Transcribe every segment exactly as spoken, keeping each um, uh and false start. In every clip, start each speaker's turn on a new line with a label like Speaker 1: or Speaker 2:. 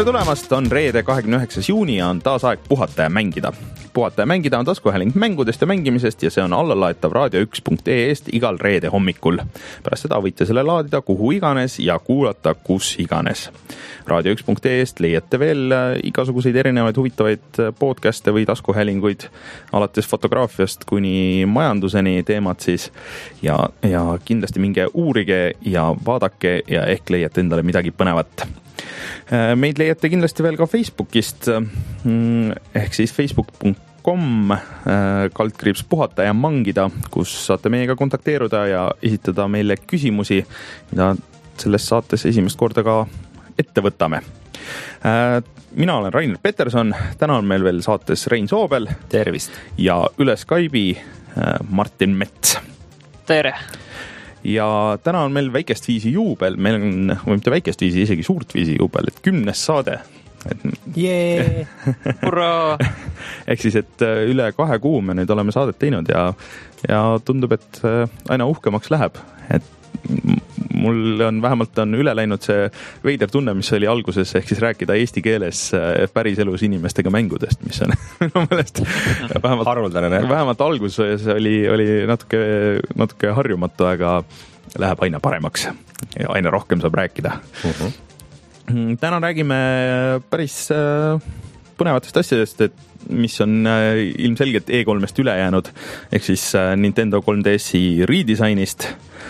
Speaker 1: tere tulemast, on reede kahekümne üheksas juuni ja on taas aeg puhata ja mängida. Puhata ja mängida on taskuhääling mängudest ja mängimisest ja see on allalaetav raadio üks punkt ee-st igal reede hommikul. Pärast seda võite selle laadida kuhu iganes ja kuulata kus iganes. raadio üks punkt ee-st leiate veel igasuguseid erinevaid huvitavaid podcaste või taskuhäälinguid, alates fotograafiast kuni majanduseni teemad siis ja, ja kindlasti minge uurige ja vaadake ja ehk leiate endale midagi põnevat. Meid leiate kindlasti veel ka Facebookist ehk siis facebook punkt com kaldkriips puhata ja mangida, kus saate meiega kontakteeruda ja esitada meile küsimusi, mida selles saates esimest korda ka ette võtame. Mina olen Rainer Peterson, täna on meil veel saates Rein Soobel.
Speaker 2: Tervist!
Speaker 1: Ja üle Skype'i Martin Mets.
Speaker 3: Tere!
Speaker 1: Ja täna on meil väikest viisi juubel, meil on, või mitte väikest viisi, isegi suurt viisi juubel, et kümnes saade. Et...
Speaker 3: Jee! Hurraa!
Speaker 1: Ehk siis, et üle kahe kuu me nüüd oleme saadet teinud ja, ja tundub, et aina uhkemaks läheb. Et mul on vähemalt on üle läinud see veider tunne, mis oli alguses, ehk siis rääkida eesti keeles päriselus inimestega mängudest, mis on minu meelest vähemalt,
Speaker 2: haruldane,
Speaker 1: vähemalt alguses oli, oli natuke, natuke harjumatu, aga läheb aina paremaks ja aina rohkem saab rääkida. Uh-huh. Täna räägime päris põnevatest asjadest, et mis on ilmselgelt E kolmest üle jäänud, ehk siis Nintendo kolm D S-i redesignist,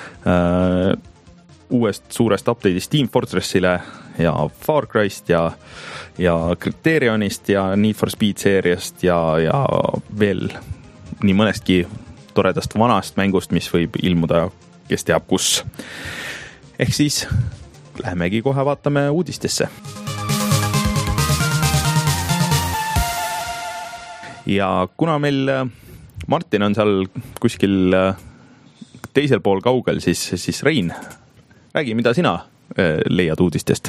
Speaker 1: uuest suurest update'ist Team Fortressile ja Far Cry'st ja, ja Criterionist ja Need for Speed seeriast ja, ja veel nii mõnestki toredast vanast mängust, mis võib ilmuda kes teab kus. Ehk siis lähemegi kohe vaatame uudistesse. Ja kuna meil Martin on seal kuskil teisel pool kaugel, siis, siis Rein, räägi, mida sina leiad uudistest?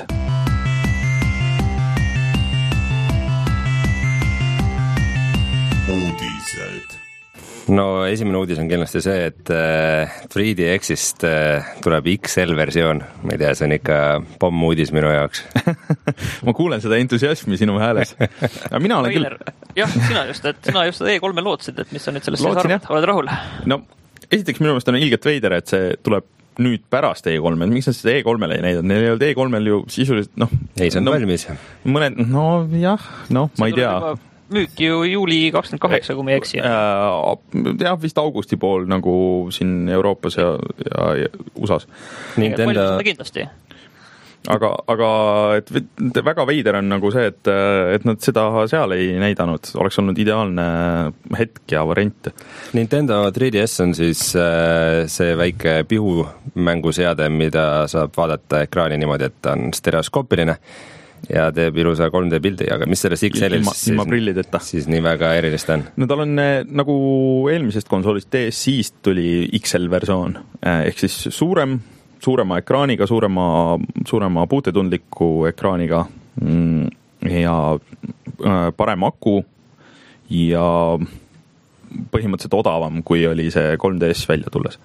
Speaker 2: Uudised. No esimene uudis on kindlasti see, et kolm D X-ist tuleb X L-versioon. Ma ei tea, see on ikka pomm uudis minu jaoks.
Speaker 1: Ma kuulen seda entusiasmi sinu hääles. Ja mina olen küll...
Speaker 3: Jah, sina just, et sina just E kolme lootsid, et mis on nüüd sellest
Speaker 1: Lootsin,
Speaker 3: sees arvad. Oled rahul?
Speaker 1: No, esiteks minu meelest on ilgelt veider, et see tuleb nüüd pärast E kolme. Miks nad seda E kolmele ei näidanud? Neil ei olnud E kolmel ju sisuliselt, noh...
Speaker 2: Ei, see on
Speaker 1: no,
Speaker 2: valmis.
Speaker 1: Mõned, no jah, no ma ei tea.
Speaker 3: Müüki ju juuli kakskümmend kaheksa, kui me ei eksi.
Speaker 1: Jah, vist augusti pool nagu siin Euroopas ja, ja, ja U S A-s.
Speaker 3: Nintendo... kindlasti.
Speaker 1: Aga, aga et väga veider on nagu see, et, et nad seda seal ei näidanud. Oleks olnud ideaalne hetk ja variant.
Speaker 2: Nintendo kolm D S on siis see väike pihumänguseade, mida saab vaadata ekraani niimoodi, et on stereoskoopiline ja teeb ilusa kolm D pildi, aga mis selles X L-is
Speaker 1: ilma, ilma prillideta.
Speaker 2: Siis nii väga erilist on?
Speaker 1: No tal on nagu eelmisest konsoolist D S I-st tuli X L-versioon, ehk siis suurem, suurema ekraaniga, suurema, suurema puutetundliku ekraaniga ja parem aku ja põhimõtteliselt odavam, kui oli see kolm D S välja tulles.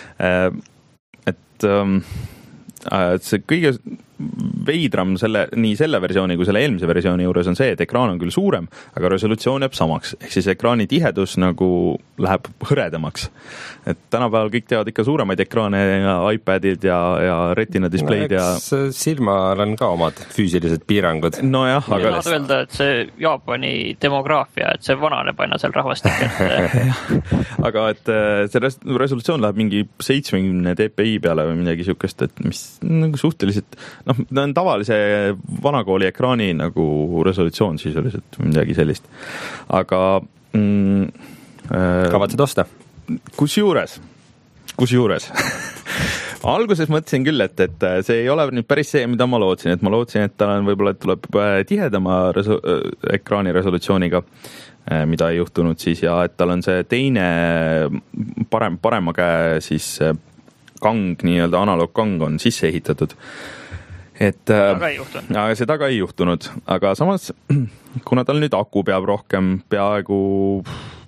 Speaker 1: Et see kõige veidram selle, nii selle versiooni kui selle eelmise versiooni juures on see, et ekraan on küll suurem, aga resolutsioon jääb samaks. Ehk siis ekraani tihedus nagu läheb hõredamaks. Et tänapäeval kõik teevad ikka suuremaid ekraane ja iPadid ja, ja retina displeid no, ja...
Speaker 2: silmal on ka omad füüsilised piirangud.
Speaker 1: No jah, aga...
Speaker 3: Tahad öelda, et see Jaapani demograafia, et see vananeb aina seal rahvastik. Et...
Speaker 1: aga et see resolutsioon läheb mingi seitsmekümne D P I peale või midagi siukest, et mis nagu suhteliselt... noh, ta on tavalise vanakooli ekraani nagu resolutsioon sisuliselt midagi sellist. Aga mm,
Speaker 2: kavatsed osta?
Speaker 1: Kus juures? Kus juures? Alguses mõtlesin küll, et, et see ei ole nüüd päris see, mida ma lootsin, et ma lootsin, et tal on võib-olla tuleb tihedama reso- ekraani resolutsiooniga, mida ei juhtunud siis ja et tal on see teine parem, parema käe siis kang, nii-öelda analoogkang on sisse ehitatud. Et,
Speaker 3: taga ei juhtunud.
Speaker 1: Aga see taga ei juhtunud, aga samas kuna tal nüüd aku peab rohkem peaaegu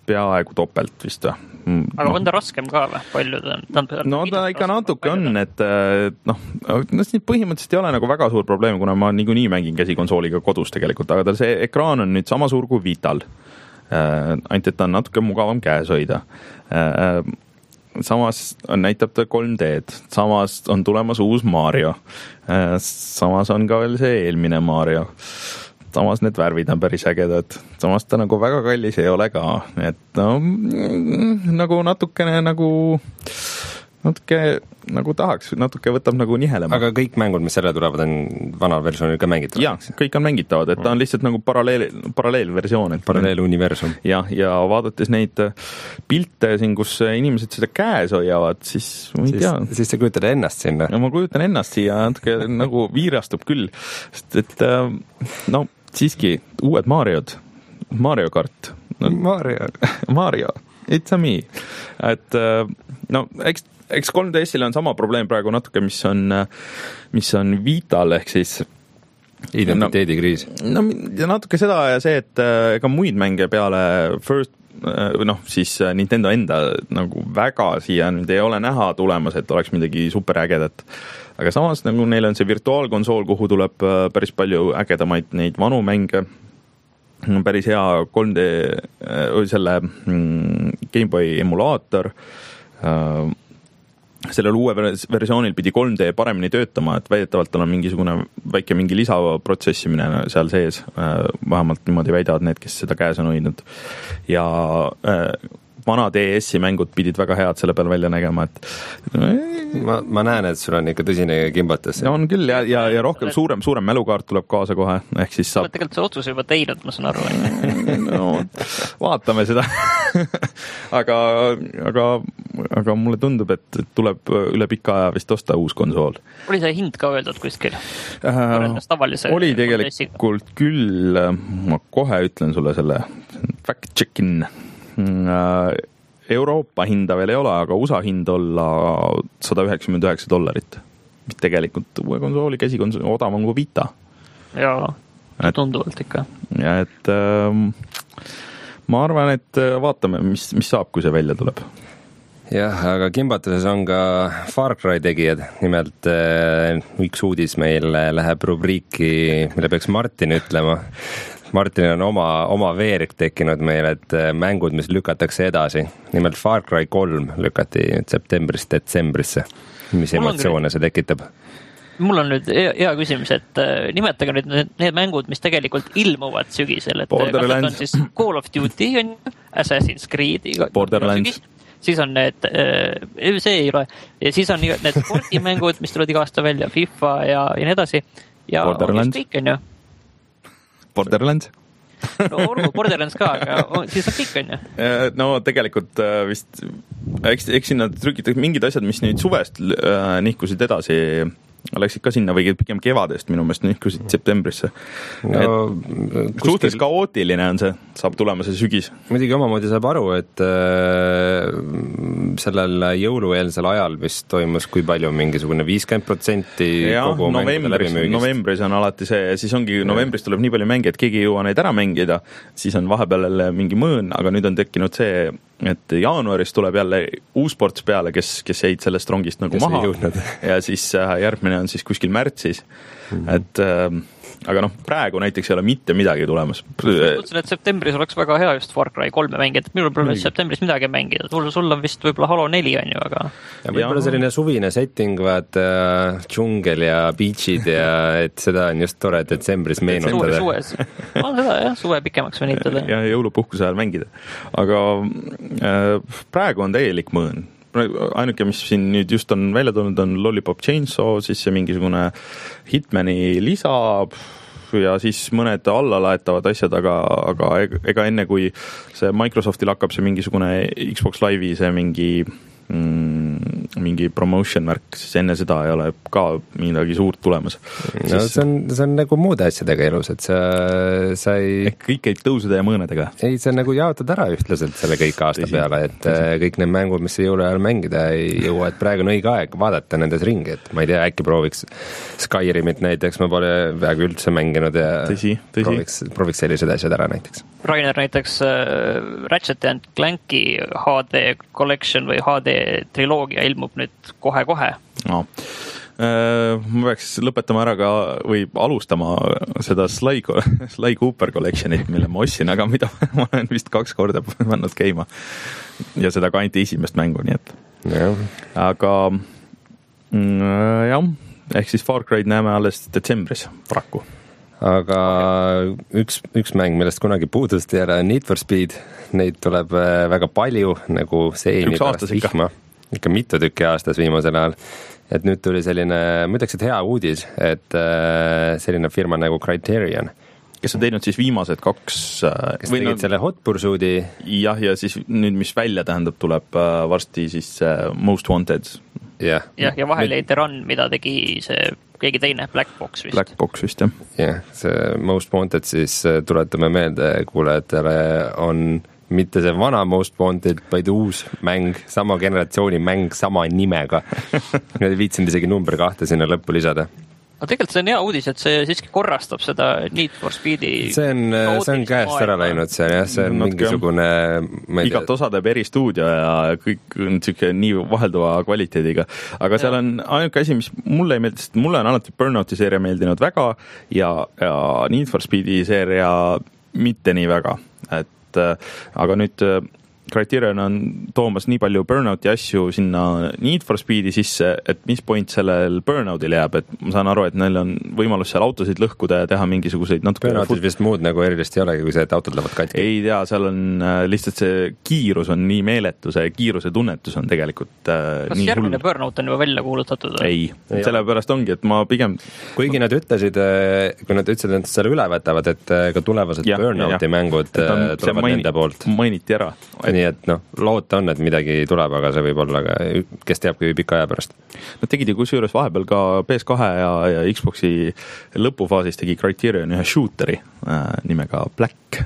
Speaker 1: peaaegu topelt vist või.
Speaker 3: Aga on ta raskem ka või? Palju ta on?
Speaker 1: No ta ikka natuke on, et noh, põhimõtteliselt ei ole nagu väga suur probleem, kuna ma niikuinii mängin käsikonsooliga kodus tegelikult, aga tal see ekraan on nüüd sama suur kui Vital. Ainult, et ta on natuke mugavam käes hoida. Samas näitab ta kolm D-d, samas on tulemas uus Mario. Samas on ka veel see eelmine Mario. Samas need värvid on päris ägedad. Samas ta nagu väga kallis ei ole ka. Et no, nagu natukene nagu, natuke nagu tahaks, natuke võtab nagu nihelema.
Speaker 2: Aga kõik mängud, mis selle tulevad, on vanal versioonil ka mängitavad?
Speaker 1: Jah, kõik on mängitavad, et ta on lihtsalt nagu paralleel, paralleelversioon.
Speaker 2: Paralleeluniversum.
Speaker 1: Ja, ja vaadates neid pilte siin, kus inimesed seda käes hoiavad, siis ma ei tea.
Speaker 2: Siis, siis sa kujutad ennast sinna?
Speaker 1: Ja ma kujutan ennast siia, natuke nagu viirastub küll. Sest et no siiski uued Mariod, Mario Kart. No,
Speaker 2: Mario.
Speaker 1: Mario, it's a me. Et no, eks, eks kolm D S-il on sama probleem praegu natuke, mis on, mis on Vital, ehk siis
Speaker 2: identiteedikriis.
Speaker 1: No, no natuke seda ja see, et ega muid mänge peale First noh, siis Nintendo enda nagu väga siia nüüd ei ole näha tulemas, et oleks midagi super ägedat. Aga samas nagu neil on see virtuaalkonsool, kuhu tuleb päris palju ägedamaid neid vanu mänge. Päris hea kolm D selle Game Boy emulaator. Sellel uue versioonil pidi kolm D paremini töötama, et väidetavalt on mingisugune väike mingi lisaprotsessimine seal sees. Vähemalt niimoodi väidavad need, kes seda käes on hoidnud. Ja vana D S-i mängud pidid väga head selle peal välja nägema, et
Speaker 2: ma, ma näen, et sul on ikka tõsine kimbates.
Speaker 1: Ja on küll ja, ja, ja rohkem suurem, suurem mälukaart tuleb kaasa kohe, ehk siis saab...
Speaker 3: Tegelikult see otsus juba teinud, ma saan aru.
Speaker 1: No, vaatame seda. aga, aga, aga mulle tundub, et tuleb üle pika aja vist osta uus konsool.
Speaker 3: Oli see hind ka öeldud kuskil?
Speaker 1: Äh, oli tegelikult küll, ma kohe ütlen sulle selle fact check-in. Euroopa hinda veel ei ole, aga U S A hind olla sada üheksakümmend üheksa dollarit. Mis tegelikult uue konsooli käsikonsooli odavam kui Vita.
Speaker 3: Jaa, tunduvalt ikka.
Speaker 1: Ja et ähm, ma arvan, et vaatame, mis, mis saab, kui see välja tuleb.
Speaker 2: Jah, aga kimbatuses on ka Far Cry tegijad. Nimelt üks uudis meil läheb rubriiki, mille peaks Martin ütlema. Martin on oma, oma veerik tekkinud meil, et mängud, mis lükatakse edasi. Nimelt Far Cry kolm lükati septembrist detsembrisse. Mis emotsioone see tekitab?
Speaker 3: Mul on nüüd hea, hea küsimus, et nimetage nüüd need mängud, mis tegelikult ilmuvad sügisel. Et
Speaker 1: Borderlands.
Speaker 3: On siis Call of Duty, on Assassin's Creed.
Speaker 1: Borderlands.
Speaker 3: Siis on need, see ei ole, ja siis on need sportimängud, mis tulevad iga aasta välja, FIFA ja, ja nii edasi. Ja
Speaker 1: Borderlands.
Speaker 3: Kõik on ju.
Speaker 1: Borderlands.
Speaker 3: No olgu, Borderlands ka, aga siis on kõik on ju.
Speaker 1: No tegelikult vist, eks, eks sinna trükitakse mingid asjad, mis nüüd suvest nihkusid edasi, läksid ka sinna või pigem kevadest minu meelest nihkusid septembrisse. No, suhtes kaootiline on see, saab tulema see sügis.
Speaker 2: Muidugi omamoodi saab aru, et äh, sellel jõulueelsel ajal vist toimus kui palju mingisugune viiskümmend protsenti kogu mängude läbimüügist.
Speaker 1: Novembris on alati see, siis ongi novembris tuleb nii palju mänge, et keegi ei jõua neid ära mängida, siis on vahepeal mingi mõõn, aga nüüd on tekkinud see, et jaanuaris tuleb jälle uusports peale, kes, kes jäid sellest rongist nagu kes maha ja siis järgmine on siis kuskil märtsis, mm-hmm. et äh, aga noh, praegu näiteks ei ole mitte midagi tulemas.
Speaker 3: Mõtlesin, et septembris oleks väga hea just Far Cry kolme mängida, et minul pole mm-hmm. septembris midagi mängida, sul, sul on vist võib-olla Halo neli on ju, aga
Speaker 2: ja võib-olla selline suvine setting, vaat äh, džungel ja beachid ja et seda on just tore detsembris meenutada.
Speaker 3: Suves, on seda jah, suve pikemaks venitada.
Speaker 1: Ja jõulupuhkuse ajal mängida. Aga äh, praegu on täielik mõõn. Ainuke, mis siin nüüd just on välja tulnud, on Lollipop Chainsaw, siis see mingisugune Hitmani lisa ja siis mõned allalaetavad asjad, aga, aga ega enne kui see Microsoftil hakkab see mingisugune Xbox Live'i see mingi mm, mingi promotion värk, siis enne seda ei ole ka midagi suurt tulemas.
Speaker 2: No siis... see on, see on nagu muude asjadega elus, et sa, sa ei...
Speaker 1: Ehk kõik käib tõusude ja mõõnedega.
Speaker 2: Ei, see on nagu jaotad ära ühtlaselt selle kõik aasta Tõsi. peale, et Tõsi. kõik need mängud, mis jõuluajal mängida ei jõua, et praegu on õige aeg vaadata nendes ringi, et ma ei tea, äkki prooviks Skyrimit näiteks, ma pole peaaegu üldse mänginud ja
Speaker 1: tõsi, tõsi.
Speaker 2: Prooviks, prooviks sellised asjad ära näiteks.
Speaker 3: Rainer näiteks äh, Ratchet and Clanki H D Collection või H D triloogia ilmub nüüd kohe-kohe.
Speaker 1: No. Ma peaks lõpetama ära ka või alustama seda Sly, Sly Cooper Collectionit, mille ma ostsin, aga mida ma olen vist kaks korda pannud käima. Ja seda ka ainult esimest mängu, nii et. Ja. Aga jah, ehk siis Far Cry'd näeme alles detsembris paraku.
Speaker 2: Aga üks, üks mäng, millest kunagi puudust ei ole, Need for Speed, neid tuleb väga palju, nagu seeni pärast vihma, ikka mitu tükki aastas viimasel ajal. Et nüüd tuli selline, ma ütleks, et hea uudis, et selline firma nagu Criterion.
Speaker 1: Kes on teinud siis viimased kaks...
Speaker 2: Kes tegid no, selle Hot Pursuit'i.
Speaker 1: Jah, ja siis nüüd, mis välja tähendab, tuleb varsti siis Most Wanted.
Speaker 2: Jah,
Speaker 3: ja, ja vahel jäi The Run, mida tegi see keegi teine, Black Box vist.
Speaker 1: Black Box vist, jah.
Speaker 2: Jah, see Most Wanted siis tuletame meelde kuulajatele on mitte see vana Most Wanted, vaid uus mäng, sama generatsiooni mäng, sama nimega. Viitsin isegi number kahte sinna lõppu lisada.
Speaker 3: Aga tegelikult see on hea uudis, et see siiski korrastab seda Need for Speedi.
Speaker 2: See on, see on käest ära läinud, see on, jah, see on mingisugune...
Speaker 1: Igat osa teeb eri stuudio ja kõik on siuke nii vahelduva kvaliteediga. Aga seal on ainuke asi, mis mulle ei meeldi, sest mulle on alati Burnouti seeria meeldinud väga ja, ja Need for Speedi seeria mitte nii väga. Et, aga nüüd... Criterion on toomas nii palju Burnouti asju sinna Need for Speedi sisse, et mis point sellel Burnoutil jääb, et ma saan aru, et neil on võimalus seal autosid lõhkuda ja teha mingisuguseid natuke...
Speaker 2: Burnoutil vist muud nagu erilist ei olegi, kui see, et autod lähevad katki.
Speaker 1: Ei tea, seal on lihtsalt see kiirus on nii meeletu, see kiiruse tunnetus on tegelikult äh,
Speaker 3: Kas
Speaker 1: nii
Speaker 3: järgmine
Speaker 1: hull.
Speaker 3: Burnout on juba välja kuulutatud?
Speaker 1: Ei, ei sellepärast ongi, et ma pigem...
Speaker 2: Kuigi nad ütlesid, kui nad ütlesid, et selle üle võtavad, et ka tulevased ja, Burnouti ja, mängud on, tulevad maini, nende poolt.
Speaker 1: Mainiti ära.
Speaker 2: Nii et noh, loota on, et midagi tuleb, aga see võib olla ka, kes teab, kui pika aja pärast.
Speaker 1: Nad tegid ju kusjuures vahepeal ka P S kahe ja, ja Xboxi lõpufaasis tegi Criterion ühe shooteri äh, nimega Black,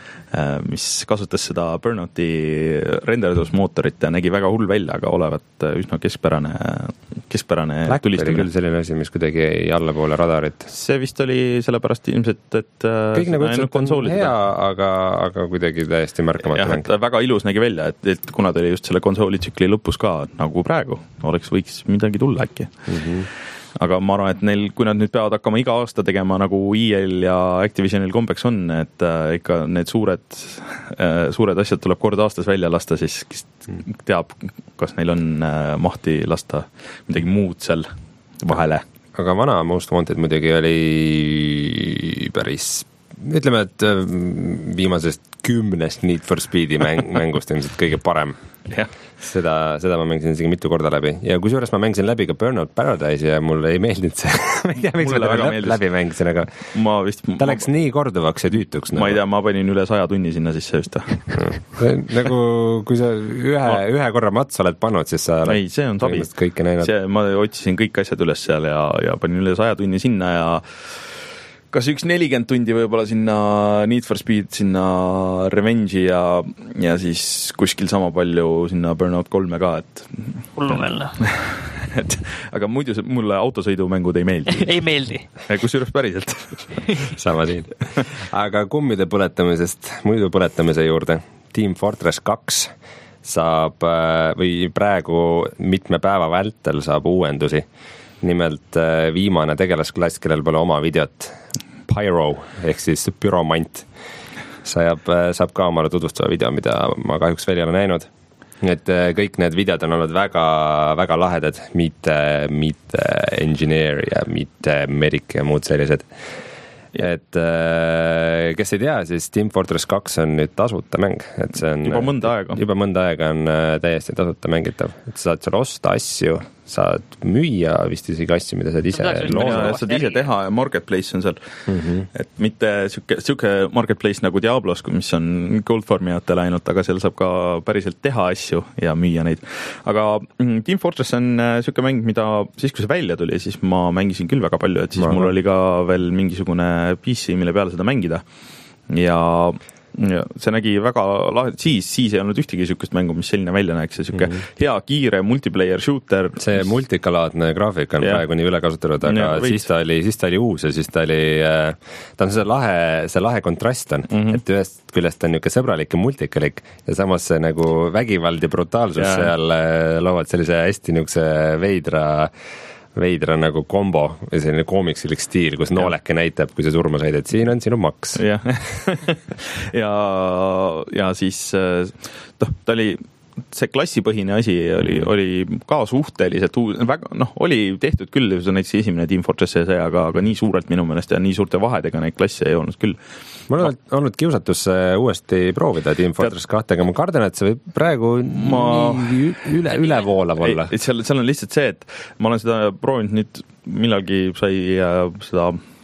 Speaker 1: äh, mis kasutas seda Burnouti renderdusmootorit ja nägi väga hull välja, aga olevat üsna keskpärane, keskpärane
Speaker 2: Black
Speaker 1: tulistamine.
Speaker 2: oli küll selline asi, mis kuidagi ei allapoole radarit.
Speaker 1: See vist oli sellepärast ilmselt, et
Speaker 2: kõik nagu ütles, on hea, aga, aga kuidagi täiesti märkamatu
Speaker 1: mäng. Jah, väga ilus nägi välja, et, et kuna ta oli just selle konsoolitsükli lõpus ka, nagu praegu, oleks võiks midagi tulla äkki. Mm-hmm. Aga ma arvan, et neil, kui nad nüüd peavad hakkama iga aasta tegema nagu E A L ja Activisionil kombeks on, et äh, ikka need suured, äh, suured asjad tuleb kord aastas välja lasta, siis teab, kas neil on äh, mahti lasta midagi muud seal vahele.
Speaker 2: Aga vana Most Wanted muidugi oli päris, ütleme, et viimasest kümnest Need for Speedi mäng, mängust ilmselt kõige parem.
Speaker 1: Yeah.
Speaker 2: Seda, seda ma mängisin isegi mitu korda läbi. Ja kui suures ma mängisin läbi ka Burnout Paradise ja mulle ei meeldinud see. ma ei tea, miks ma läbi, läbi mängisin, aga
Speaker 1: ma vist,
Speaker 2: ta läks ma, nii korduvaks ja tüütuks.
Speaker 1: Ma nagu. Ei tea, ma panin üle saja tunni sinna sisse just.
Speaker 2: nagu kui sa ühe, ma, ühe korra matsa oled pannud, siis sa
Speaker 1: ei, see on sabi. See, ma otsisin kõik asjad üles seal ja, ja panin üle saja tunni sinna ja kas üks nelikümmend tundi võib-olla sinna Need for Speed, sinna Revenge'i ja, ja siis kuskil sama palju sinna Burnout kolme ka, et
Speaker 3: hullumeelne.
Speaker 1: et, aga muidu mulle autosõidumängud ei meeldi.
Speaker 3: ei meeldi.
Speaker 1: Kusjuures päriselt.
Speaker 2: sama siin. Aga kummide põletamisest, muidu põletamise juurde. Team Fortress kaks saab või praegu mitme päeva vältel saab uuendusi. Nimelt viimane tegelasklass, kellel pole oma videot, Pyro, ehk siis püromant, saab, saab ka omale tutvustava video, mida ma kahjuks veel ei ole näinud. Et kõik need videod on olnud väga, väga lahedad, mitte, mitte engineer ja mitte medic ja muud sellised. Et kes ei tea, siis Team Fortress kaks on nüüd tasuta mäng, et see on
Speaker 1: juba mõnda aega,
Speaker 2: juba mõnda aega on täiesti tasuta mängitav, et saad seal osta asju, saad müüa vist isegi asju, mida saad ise
Speaker 1: looma. Saad ise teha ja marketplace on seal. Mm-hmm. Et mitte siuke, siuke marketplace nagu Diablos, mis on Goldfarmijatele ainult, aga seal saab ka päriselt teha asju ja müüa neid. Aga Team Fortress on siuke mäng, mida siis, kui see välja tuli, siis ma mängisin küll väga palju, et siis ma mul oli ka veel mingisugune P C, mille peale seda mängida. Ja Ja see nägi väga lahe, siis, siis ei olnud ühtegi sükust mängu, mis selline välja näeks ja süke mm-hmm. hea, kiire multiplayer shooter.
Speaker 2: See mis... multikalaadne graafik on yeah. praegu nii üle kasutatud, aga ja, siis, ta oli, siis ta oli uus ja siis ta oli, ta on see lahe, see lahe kontrast on, mm-hmm. et ühest küljest on niuke sõbralik ja multikalik ja samas see nagu vägivald ja brutaalsus yeah. seal loovad sellise hästi niukse veidra veidra nagu kombo ja selline koomiksilik stiil, kus nooleke näitab, kui see surma said, et siin on sinu maks.
Speaker 1: Ja, ja, ja siis noh, ta oli see klassipõhine asi oli, oli ka suhteliselt uus, väga, noh, oli tehtud küll, see on näiteks esimene Team Fortress see, aga, aga nii suurelt minu meelest ja nii suurte vahedega neid klasse ei olnud küll.
Speaker 2: Mul on ma... olnud kiusatus uuesti proovida Team Fortress kahte, aga ma kardan, et see võib praegu ma... üle, ülevoolav olla.
Speaker 1: Ei, seal, seal on lihtsalt see, et ma olen seda proovinud nüüd millalgi sai seda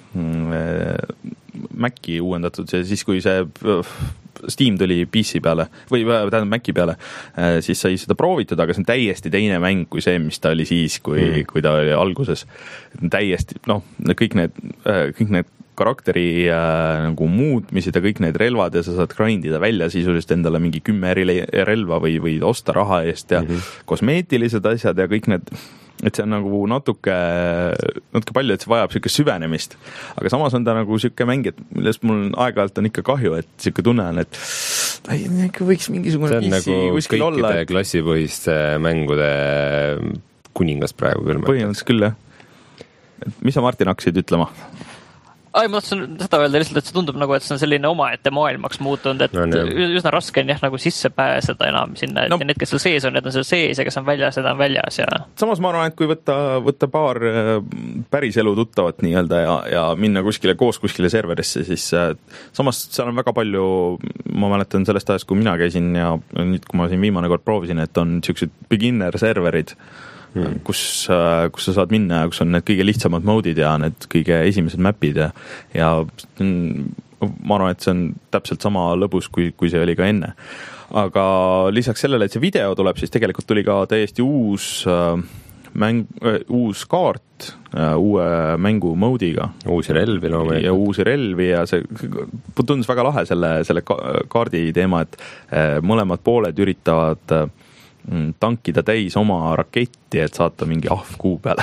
Speaker 1: mm, Maci uuendatud, see, siis kui see Steam tuli P C peale või tähendab Maci peale, siis sai seda proovitada, aga see on täiesti teine mäng kui see, mis ta oli siis, kui, mm. kui ta oli alguses. Täiesti, noh, kõik need, kõik need karakteri äh, nagu muutmised ja kõik need relvad ja sa saad grindida välja sisuliselt endale mingi kümme relva või, või osta raha eest ja mm-hmm. kosmeetilised asjad ja kõik need, et see on nagu natuke, natuke palju, et see vajab siuke süvenemist. Aga samas on ta nagu siuke mäng, et millest mul aeg-ajalt on ikka kahju, et siuke tunne on, et ei, ikka võiks mingisugune
Speaker 2: P C nagu kuskil olla. See on nagu kõikide klassipõhiste mängude kuningas praegu küll.
Speaker 1: Põhimõtteliselt küll, jah. Et mis sa, Martin, hakkasid ütlema?
Speaker 3: Ai, ma tahtsin seda öelda lihtsalt, et see tundub nagu, et see on selline omaette maailmaks muutunud, et no, üsna raske on jah nagu sisse pääseda enam sinna, et no, need, kes seal sees on, need on seal sees ja kes on väljas, need on väljas ja...
Speaker 1: Samas ma arvan, et kui võtta, võtta paar päris elu tuttavat nii-öelda ja, ja minna kuskile koos kuskile serverisse, siis samas seal on väga palju, ma mäletan sellest ajast, kui mina käisin ja nüüd, kui ma siin viimane kord proovisin, et on siuksed beginner serverid, Hmm. kus, kus sa saad minna ja kus on need kõige lihtsamad mode'id ja need kõige esimesed mapid ja, ja ma arvan, et see on täpselt sama lõbus, kui, kui see oli ka enne. Aga lisaks sellele, et see video tuleb, siis tegelikult tuli ka täiesti uus mäng, uus kaart uue mängu mode'iga.
Speaker 2: Uusi relvi loomulikult.
Speaker 1: Ja uusi relvi ja see tundus väga lahe selle, selle kaardi teema, et mõlemad pooled üritavad tankida täis oma raketti, et saata mingi ahv kuu peale.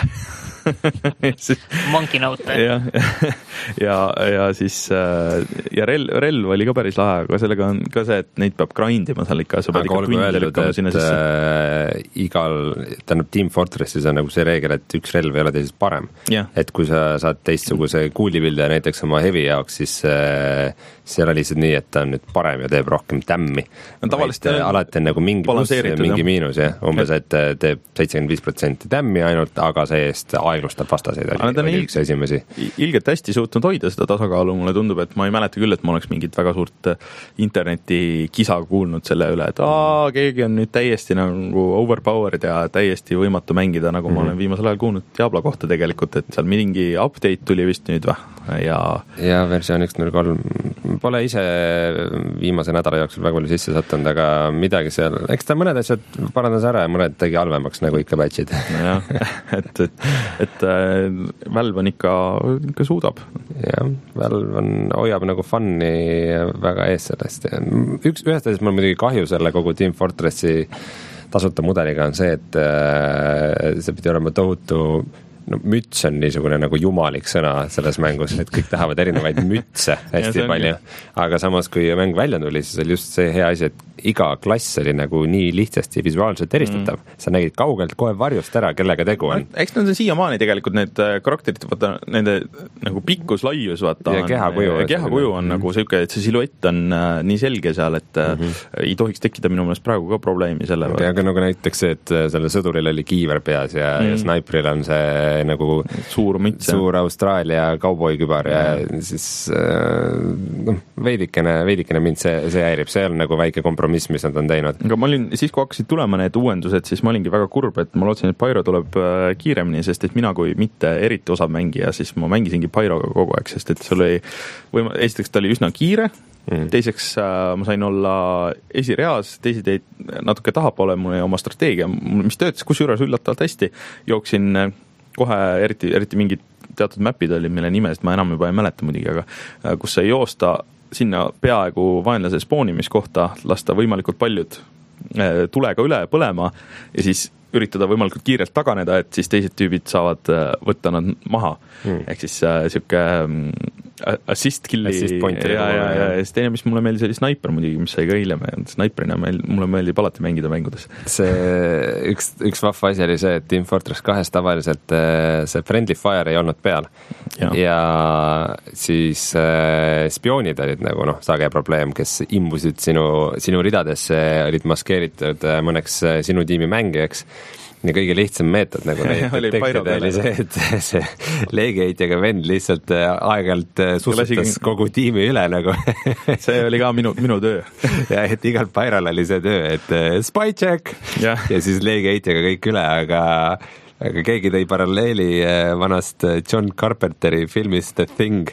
Speaker 3: Mankinauta.
Speaker 1: Ja, ja, ja siis ja relv, relv oli ka päris lahe, aga sellega on ka see, et neid peab grindima seal ikka. Sa pead
Speaker 2: aga olgu öeldud, et äh, igal, tähendab Team Fortressis on nagu see reegel, et üks relv ei ole teisest parem. Yeah. Et kui sa saad teistsuguse kuulipilde näiteks oma heavy jaoks, siis äh, see oli lihtsalt nii, et ta on nüüd parem ja teeb rohkem tämmi. No, tavaliselt on alati on nagu mingi pluss ja mingi miinus, jah. Umbes, et teeb seitsekümmend viis protsenti tämmi ainult, aga see eest aeglustab vastaseid. Oli, oli üks esimesi.
Speaker 1: Ilgelt hästi suutnud hoida seda tasakaalu. Mulle tundub, et ma ei mäleta küll, et ma oleks mingit väga suurt interneti kisa kuulnud selle üle, et aa, keegi on nüüd täiesti nagu overpowered ja täiesti võimatu mängida, nagu mm-hmm. ma olen viimasel ajal kuulnud Diablo kohta tegelikult, et seal mingi update tuli vist nüüd või? Ja,
Speaker 2: ja versioon üks null kolm pole ise viimase nädala jooksul väga palju sisse sattunud, aga midagi seal, eks ta mõned asjad parandas ära ja mõned tegi halvemaks, nagu ikka patchid.
Speaker 1: jah, et, et, et Valve on ikka, ikka suudab.
Speaker 2: jah, Valve on, hoiab nagu fun'i väga ees sellest. Üks, ühest asjast mul muidugi kahju selle kogu Team Fortressi tasuta mudeliga on see, et see pidi olema tohutu no müts on niisugune nagu jumalik sõna selles mängus, et kõik tahavad erinevaid mütse hästi palju, aga samas kui mäng välja tuli, siis oli just see hea asi, et iga klass oli nagu nii lihtsasti visuaalselt eristatav. Mm. Sa nägid kaugelt kohe varjust ära, kellega tegu on.
Speaker 1: Eks need on siiamaani tegelikult need karakterid, vaata, nende nagu pikkus, laius, vaata.
Speaker 2: Ja kehakuju.
Speaker 1: Ja kehakuju on mm. nagu selline, et see siluett on äh, nii selge seal, et mm-hmm. ei tohiks tekkida minu meelest praegu ka probleemi selle.
Speaker 2: Ja aga nagu näiteks see, et selle sõduril oli kiiver peas ja, mm. ja snaipril on see see nagu
Speaker 1: suur müts,
Speaker 2: suur Austraalia kauboikübar ja, ja siis noh, veidikene, veidikene mind see, see häirib, see on nagu väike kompromiss, mis nad on teinud.
Speaker 1: aga ma olin, siis kui hakkasid tulema need uuendused, siis ma olingi väga kurb, et ma lootsin, et Pyro tuleb kiiremini, sest et mina kui mitte eriti osav mängija, siis ma mängisingi Pyroga kogu aeg, sest et sul oli võima-, esiteks ta oli üsna kiire, mm. teiseks äh, ma sain olla esireas, teised jäid natuke tahapoole mul oma strateegia, mis töötas kusjuures üllatavalt hästi, jooksin kohe eriti, eriti mingid teatud mäpid olid, mille nimest ma enam juba ei mäleta muidugi, aga kus sai joosta sinna peaaegu vaenlase spoonimiskohta, lasta võimalikult paljud tulega üle põlema ja siis üritada võimalikult kiirelt taganeda, et siis teised tüübid saavad võtta nad maha. Mm. Ehk siis äh, siuke assist killi
Speaker 2: assist
Speaker 1: ja, ja, ja, ja, ja teine, mis mulle meeldis, oli Sniper muidugi, mis sai ka hiljem. Sniperina meil, mulle meeldib alati mängida mängudes.
Speaker 2: See üks, üks vahva asi oli see, et Team Fortress kahes tavaliselt see friendly fire ei olnud peal. Ja, ja siis äh, spioonid olid nagu noh, sage probleem, kes imbusid sinu, sinu ridadesse, olid maskeeritud mõneks sinu tiimi mängijaks. Ja kõige lihtsam meetod nagu neid tektida oli see, et see leegeheitjaga vend lihtsalt aeg-ajalt sussutas kogu tiimi üle nagu.
Speaker 1: See oli ka minu, minu töö.
Speaker 2: Ja et igal Pyral oli see töö, et spy check ja, ja siis leegeheitjaga kõik üle, aga aga keegi tõi paralleeli vanast John Carpenteri filmist The Thing,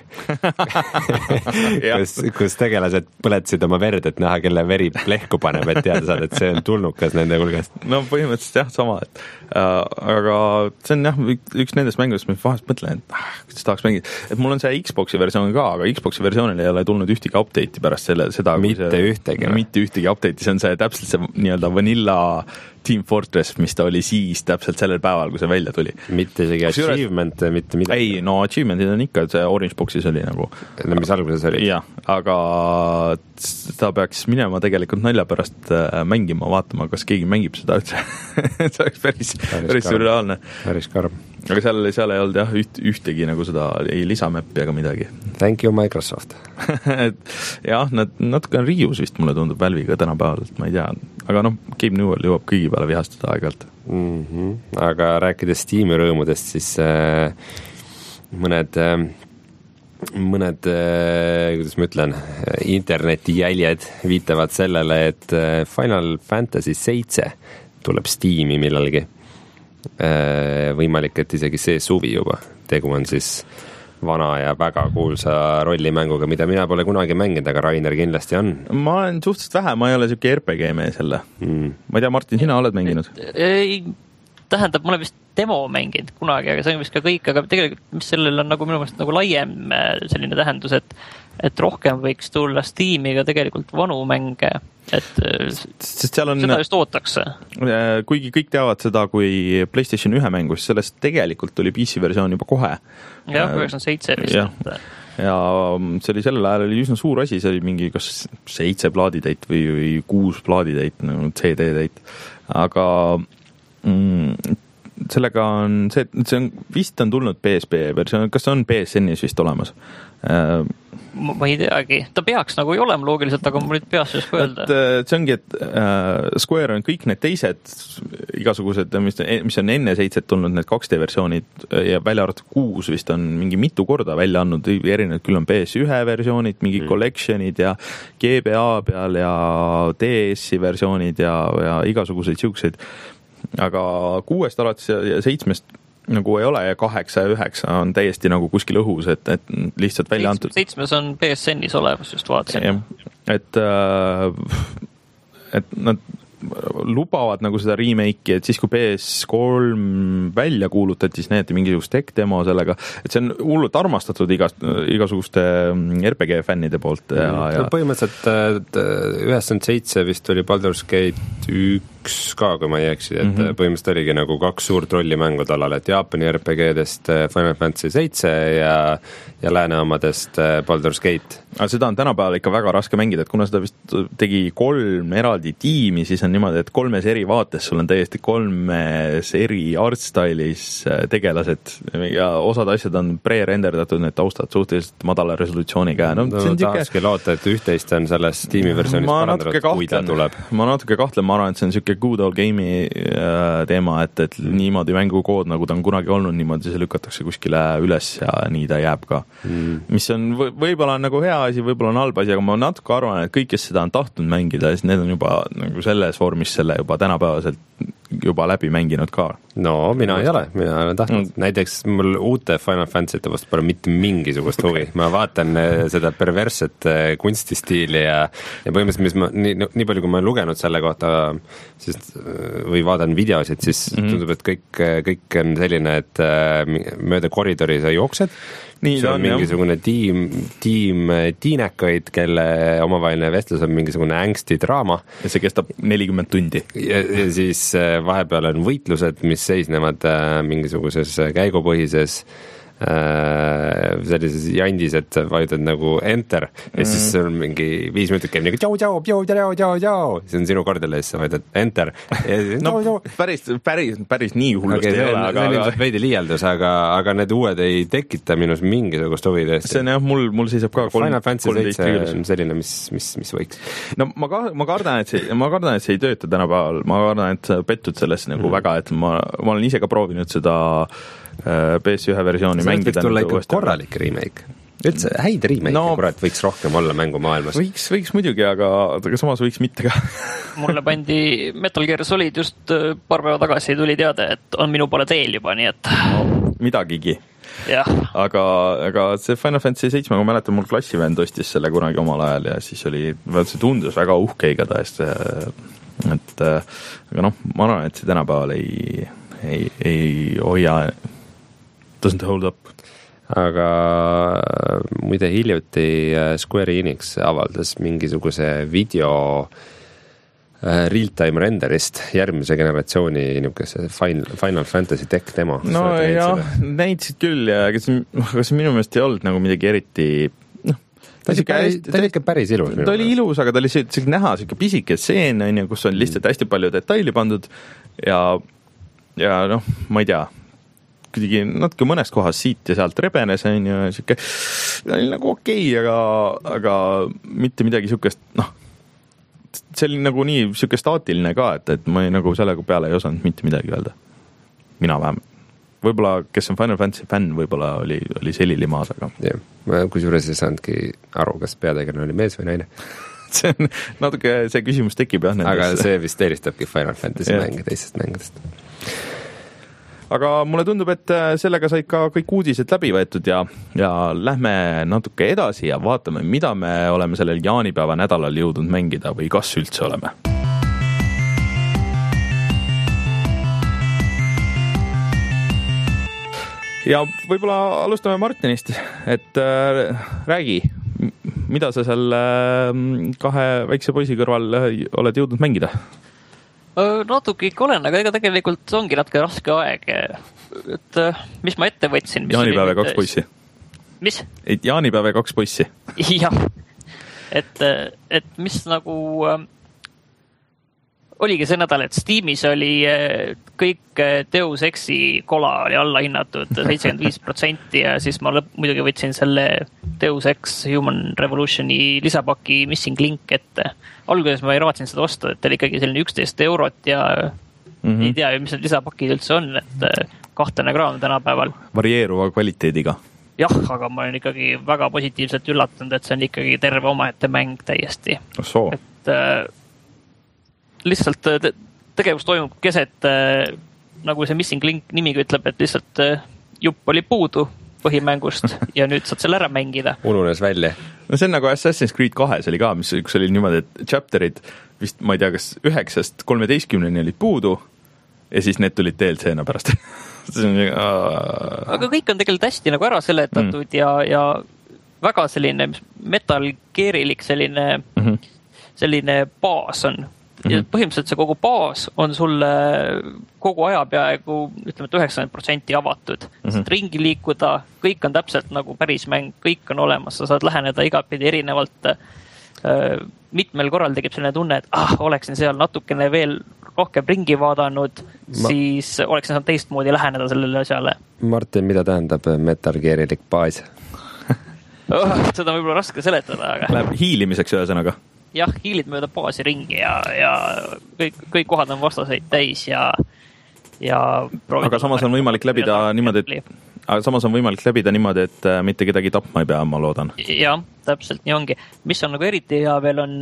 Speaker 2: kus, kus tegelased põletasid oma verd, et näha, kelle veri plehku paneb, et teada saada, et see on tulnukas nende hulgast.
Speaker 1: No põhimõtteliselt jah, sama, et äh, aga see on jah, üks nendest mängudest, mis vahest mõtlen, et ah, kuidas tahaks mängida, et mul on see Xboxi versioon ka, aga Xboxi versioonil ei ole tulnud ühtegi update'i pärast selle, seda
Speaker 2: mitte
Speaker 1: see,
Speaker 2: ühtegi,
Speaker 1: mitte ühtegi update'i, see on see täpselt see nii-öelda vanilla Team Fortress, mis ta oli siis täpselt sellel päeval, kui see välja tuli.
Speaker 2: Mitte isegi achievement, mitte midagi.
Speaker 1: Ei, no achievementid on ikka, see Orange Boxis oli nagu.
Speaker 2: Mis alguses oli?
Speaker 1: Jah, aga ta peaks minema tegelikult nalja pärast mängima, vaatama, kas keegi mängib seda üldse. See oleks päris, päris surreaalne.
Speaker 2: Päris karm.
Speaker 1: Aga seal, seal ei olnud jah üht, ühtegi nagu seda ei lisamäppi ega midagi.
Speaker 2: Thank you, Microsoft.
Speaker 1: jah, nad natuke on riius vist, mulle tundub Valve'iga tänapäeval, et ma ei tea. Aga noh, Game Newell jõuab kõigi peale vihastada aeg-alt.
Speaker 2: Mm-hmm. Aga rääkides Steam'i rõõmudest, siis äh, mõned, äh, mõned äh, kuidas ma ütlen, interneti jäljed viitavad sellele, et Final Fantasy seitse tuleb Steam'i millalgi. Äh, võimalik, et isegi see suvi juba. Tegu on siis vana ja väga kuulsa rollimänguga, mida mina pole kunagi mänginud, aga Rainer kindlasti on. Ma
Speaker 1: olen suhteliselt vähe, ma ei ole siuke R P G mees jälle. Mm. Ma ei tea, Martin, sina oled mänginud?
Speaker 3: Ei, tähendab, ma olen vist demo mänginud kunagi, aga see on vist ka kõik, aga tegelikult, mis sellel on nagu minu meelest nagu laiem selline tähendus, et, et rohkem võiks tulla Steamiga tegelikult vanu mänge, et
Speaker 1: sest seal on,
Speaker 3: seda just ootakse.
Speaker 1: Kuigi kõik teavad seda kui PlayStation ühe mängus, sellest tegelikult oli P C versioon juba kohe.
Speaker 3: Jah, üheksakümmend seitse vist.
Speaker 1: Ja, ja see oli sellel ajal oli üsna suur asi, see oli mingi kas seitse plaaditäit või, või kuus plaaditäit, nagu C D-täit, aga mm, sellega on see, see on, vist on tulnud P S P versioon, kas see on P S N-is vist olemas?
Speaker 3: Ma, ma ei teagi, ta peaks nagu ei olema loogiliselt, aga mul nüüd peast just öelda.
Speaker 1: Et, see ongi, et äh, Square on kõik need teised igasugused, mis, mis on enne seitset tulnud, need kaks D versioonid ja välja arvatud kuus vist on mingi mitu korda välja andnud, erinevad küll on P S üks versioonid, mingi mm. collectionid ja G B A peal ja D S-i versioonid ja, ja igasuguseid siukseid, aga kuuest alates ja seitsmest nagu ei ole ja kaheksa ja üheksa on täiesti nagu kuskil õhus, et, et lihtsalt välja antud.
Speaker 3: Seitsmes on P S N-is olemas, just vaatasin.
Speaker 1: Et, et nad lubavad nagu seda remake'i, et siis kui P S kolm välja kuulutati, siis näete mingisugust tech demo sellega, et see on hullult armastatud igast, igasuguste R P G fännide poolt. Ja,
Speaker 2: ja... Põhimõtteliselt üheksakümmend seitse vist oli Baldur's Gate üks ka, kui ma ei eksi, et mm-hmm. põhimõtteliselt oligi nagu kaks suurt rollimängu talal, et Jaapani R P G-dest Final Fantasy seitse ja, ja lääne omadest Baldur's Gate.
Speaker 1: Aga seda on tänapäeval ikka väga raske mängida, et kuna seda vist tegi kolm eraldi tiimi, siis on niimoodi, et kolmes eri vaates sul on täiesti kolmes eri artstylis tegelased ja osad asjad on pre-renderdatud, need taustad suhteliselt madala resolutsiooniga.
Speaker 2: No, no, no tahakski loota, et üht-teist on selles tiimi versioonis parandatud, kui ta tuleb.
Speaker 1: Ma natuke kahtlen, ma arvan, et see on siuke good old game'i äh, teema, et, et niimoodi mängukood, nagu ta on kunagi olnud, niimoodi see lükatakse kuskile üles ja nii ta jääb ka mm.. mis on v- võib-olla on nagu hea asi, võib-olla on halb asi, aga ma natuke arvan, et kõik, kes seda on tahtnud mängida, siis need on juba nagu selles vormis selle juba tänapäevaselt juba läbi mänginud ka.
Speaker 2: No mina ei ole, mina olen tahtnud. Mm. Näiteks mul uute Final Fantasy'te vastu pole mitte mingisugust huvi. Ma vaatan seda perverset kunstistiili ja, ja põhimõtteliselt, mis ma, nii, nii palju kui ma olen lugenud selle kohta siis, või vaatan videosid, siis mm-hmm. tundub, et kõik, kõik on selline, et mööda koridori sa jooksed. Nii see on, on mingisugune jah. tiim, tiim tiinekaid, kelle omavaheline vestlus on mingisugune ängsti draama.
Speaker 1: Ja see kestab nelikümmend tundi.
Speaker 2: Ja, ja siis vahepeal on võitlused, mis seisnevad mingisuguses käigupõhises sellises jandis, et vajutad nagu enter ja siis mm. on mingi viis minutit käib nagu tjau, tjau, tjau, tjau, tjau, tjau. See on sinu kordele, siis sa vajutad enter.
Speaker 1: no päris, päris, päris nii hullust okay, ei ole.
Speaker 2: Aga, see on aga... veidi liialdus, aga, aga need uued ei tekita minus mingisugust huvi tõesti.
Speaker 1: See on jah, mul, mul seisab ka kolm,
Speaker 2: Final Fantasy seitse on selline, mis, mis, mis võiks.
Speaker 1: No ma, ka, ma kardan, et see, ma kardan, et see ei tööta tänapäeval. Ma kardan, et sa pettud sellest nagu mm. väga, et ma, ma olen ise ka proovinud seda P S üks versiooni
Speaker 2: see
Speaker 1: mängida.
Speaker 2: See tulla ikka korralik remake. Üldse häid remake no, kurat võiks rohkem olla mängumaailmas.
Speaker 1: Võiks, võiks muidugi, aga, aga samas võiks mitte ka.
Speaker 3: Mulle pandi Metal Gear Solid just paar päeva tagasi tuli teada, et on minu poole teel juba, nii et
Speaker 1: no, midagigi.
Speaker 3: Jah.
Speaker 1: Aga, aga see Final Fantasy seitse, ma mäletan, mul klassivend ostis selle kunagi omal ajal ja siis oli, see tundus väga uhke igatahes, et aga noh, ma arvan, et see tänapäeval ei, ei, ei hoia doesn't hold up.
Speaker 2: Aga muide hiljuti Square Enix avaldas mingisuguse video real-time renderist järgmise generatsiooni niisuguse Final, Final Fantasy tech demo.
Speaker 1: No jah, näitsid küll ja aga see, aga see minu meelest ei olnud nagu midagi eriti noh,
Speaker 2: ta oli päris, ikka päris ilus.
Speaker 1: Ta oli ilus, aga ta oli see näha siuke pisike stseen, kus on lihtsalt hästi palju detaili pandud ja, ja noh, ma ei tea kuidagi natuke mõnes kohas siit ja sealt rebenes on ju, siuke oli nagu okei, aga, aga mitte midagi siukest, noh see oli nagu nii siuke staatiline ka, et, et ma ei, nagu selle peale ei osanud mitte midagi öelda. Mina vähem. Võib-olla, kes on Final Fantasy fänn, võib-olla oli, oli selili maas, aga
Speaker 2: jah, ma kusjuures ei saanudki aru, kas peategelane oli mees või naine.
Speaker 1: See on natuke, see küsimus tekib jah.
Speaker 2: Aga see vist eelistabki Final Fantasy yeah. mänge teistest mängudest.
Speaker 1: Aga mulle tundub, et sellega said ka kõik uudised läbi võetud ja, ja lähme natuke edasi ja vaatame, mida me oleme sellel jaanipäeva nädalal jõudnud mängida või kas üldse oleme. Ja võib-olla alustame Martinist, et äh, räägi, mida sa seal äh, kahe väikse poisi kõrval oled jõudnud mängida?
Speaker 3: Natuke ikka olen, aga ega tegelikult ongi natuke raske aeg, et mis ma ette võtsin.
Speaker 1: Jaanipäev ja kaks poissi.
Speaker 3: Mis?
Speaker 1: Et jaanipäev ja kaks poissi.
Speaker 3: Jah, et, et mis nagu oligi see nädal, et Steamis oli kõik Deus Exi kola oli alla hinnatud seitsekümmend viis protsenti ja siis ma lõpp, muidugi võtsin selle Deus Ex Human Revolutioni lisapaki Missing Link ette. Alguses ma ei raatsin seda osta, et oli ikkagi selline üksteist eurot ja mm-hmm. ei tea, mis need lisapakid üldse on, et kahtene kraam tänapäeval.
Speaker 1: Varieeruva kvaliteediga.
Speaker 3: Jah, aga ma olen ikkagi väga positiivselt üllatunud, et see on ikkagi terve omaette mäng täiesti.
Speaker 1: So.
Speaker 3: Et äh, lihtsalt te- tegevus toimub keset, äh, nagu see Missing Link nimiga ütleb, et lihtsalt äh, jupp oli puudu põhimängust ja nüüd saad selle ära mängida.
Speaker 2: Ununes välja.
Speaker 1: No see on nagu Assassin's Creed kahes oli ka, mis üks oli niimoodi, et chapterid vist, ma ei tea, kas üheksast kolmeteistkümneni olid puudu ja siis need tulid D L C-na pärast.
Speaker 3: Aga kõik on tegelikult hästi nagu ära seletatud mm. ja, ja väga selline Metal Gearilik selline, mm-hmm. selline baas on. Ja põhimõtteliselt see kogu baas on sulle kogu aja peaaegu, ütleme, et üheksakümmend protsenti avatud. Mm-hmm. Saad ringi liikuda, kõik on täpselt nagu päris mäng, kõik on olemas, sa saad läheneda igapidi erinevalt. Mitmel korral tegib selline tunne, et ah, oleksin seal natukene veel rohkem ringi vaadanud, Ma... siis oleksin saanud teistmoodi läheneda sellele asjale.
Speaker 2: Martin, mida tähendab Metal Gearilik baas?
Speaker 3: Oh, seda on võib-olla raske seletada, aga...
Speaker 1: Läheb hiilimiseks ühesõnaga.
Speaker 3: jah, hiilid mööda baasi ringi ja, ja kõik, kõik kohad on vastaseid täis ja, ja
Speaker 1: aga samas on võimalik läbida niimoodi, et aga samas on võimalik läbida niimoodi, et mitte kedagi tapma ei pea, ma loodan.
Speaker 3: Jah, täpselt nii ongi. Mis on nagu eriti hea veel on,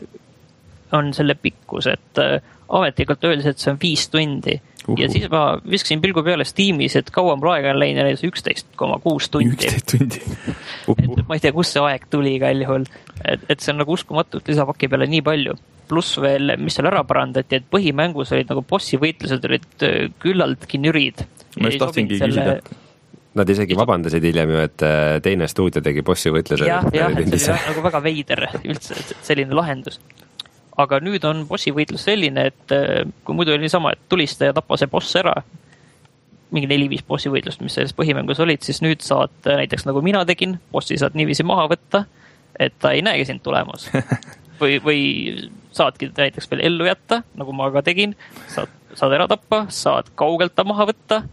Speaker 3: on selle pikkus, et ametlikult öeldes, et see on viis tundi. Uhu. Ja siis ma viskasin pilgu peale Steamis, et kaua mul aega on läinud üksteist koma kuus tundi.
Speaker 1: üksteist tundi.
Speaker 3: Et ma ei tea, kus see aeg tuli igal juhul. Et, et see on nagu uskumatult lisapaki peale nii palju. Pluss veel, mis seal ära parandati, et põhimängus olid nagu bossi võitlused olid küllaldki nürid.
Speaker 1: Ma just tahtsingi selle... küsida.
Speaker 2: Nad isegi vabandasid hiljem ju, et teine stuudio tegi bossi võitlused.
Speaker 3: Jah, jah, et see oli nagu väga veider üldse selline lahendus. Aga nüüd on bossi võitlus selline, et kui muidu oli sama, et tulista ja tappa see boss ära, mingi neli-viis bossi võitlust, mis selles põhimängus olid, siis nüüd saad näiteks nagu mina tegin, bossi saad niiviisi maha võtta, et ta ei näegi sind tulemas. Või, või saadki näiteks veel ellu jätta, nagu ma ka tegin, saad, saad ära tappa, saad kaugelt ta maha võtta.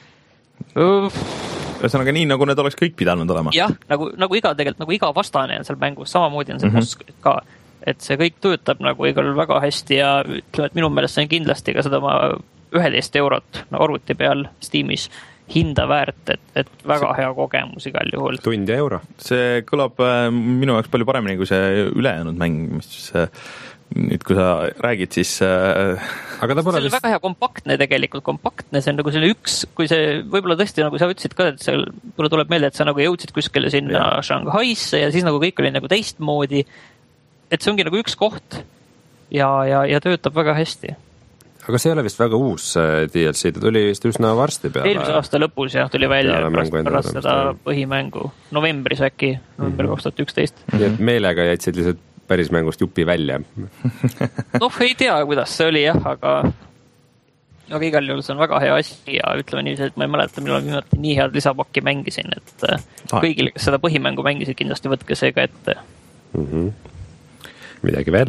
Speaker 1: Ühesõnaga nii, nagu need oleks kõik pidanud olema.
Speaker 3: Jah, nagu, nagu iga tegelikult, nagu iga vastane on seal mängus, samamoodi on see boss mm-hmm. ka. Et see kõik töötab nagu igal väga hästi ja ütleme, et minu meelest see on kindlasti ka seda ma üheteist eurot no, arvuti peal Steamis hinda väärt, et, et väga hea kogemus igal juhul.
Speaker 2: Tund ja euro.
Speaker 1: See kõlab minu jaoks palju paremini kui see ülejäänud mäng, mis nüüd kui sa räägid, siis
Speaker 3: aga ta pole see on vist... väga hea kompaktne tegelikult, kompaktne, see on nagu selle üks, kui see võib-olla tõesti nagu sa ütlesid ka, et seal tuleb meelde, et sa nagu jõudsid kuskile sinna ja. Shanghaisse ja siis nagu kõik oli nagu teistmoodi, et see ongi nagu üks koht ja, ja, ja töötab väga hästi.
Speaker 2: Aga see ei ole vist väga uus D L C, ta tuli vist üsna varsti peale.
Speaker 3: Eelmise aasta lõpus jah, tuli välja pärast, pärast seda põhimängu. Novembris äkki, november kaks tuhat üksteist.
Speaker 2: Nii et meelega jätsid lihtsalt päris mängust jupi välja.
Speaker 3: noh, ei tea, kuidas see oli jah, aga aga igal juhul see on väga hea asi ja ütleme nii, et ma ei mäleta, millal viimati nii head lisapakki mängisin, et kõigil, kes seda põhimängu mängisid, kindlasti võtke see ka ette.
Speaker 2: Mm-hmm. Midagi veel?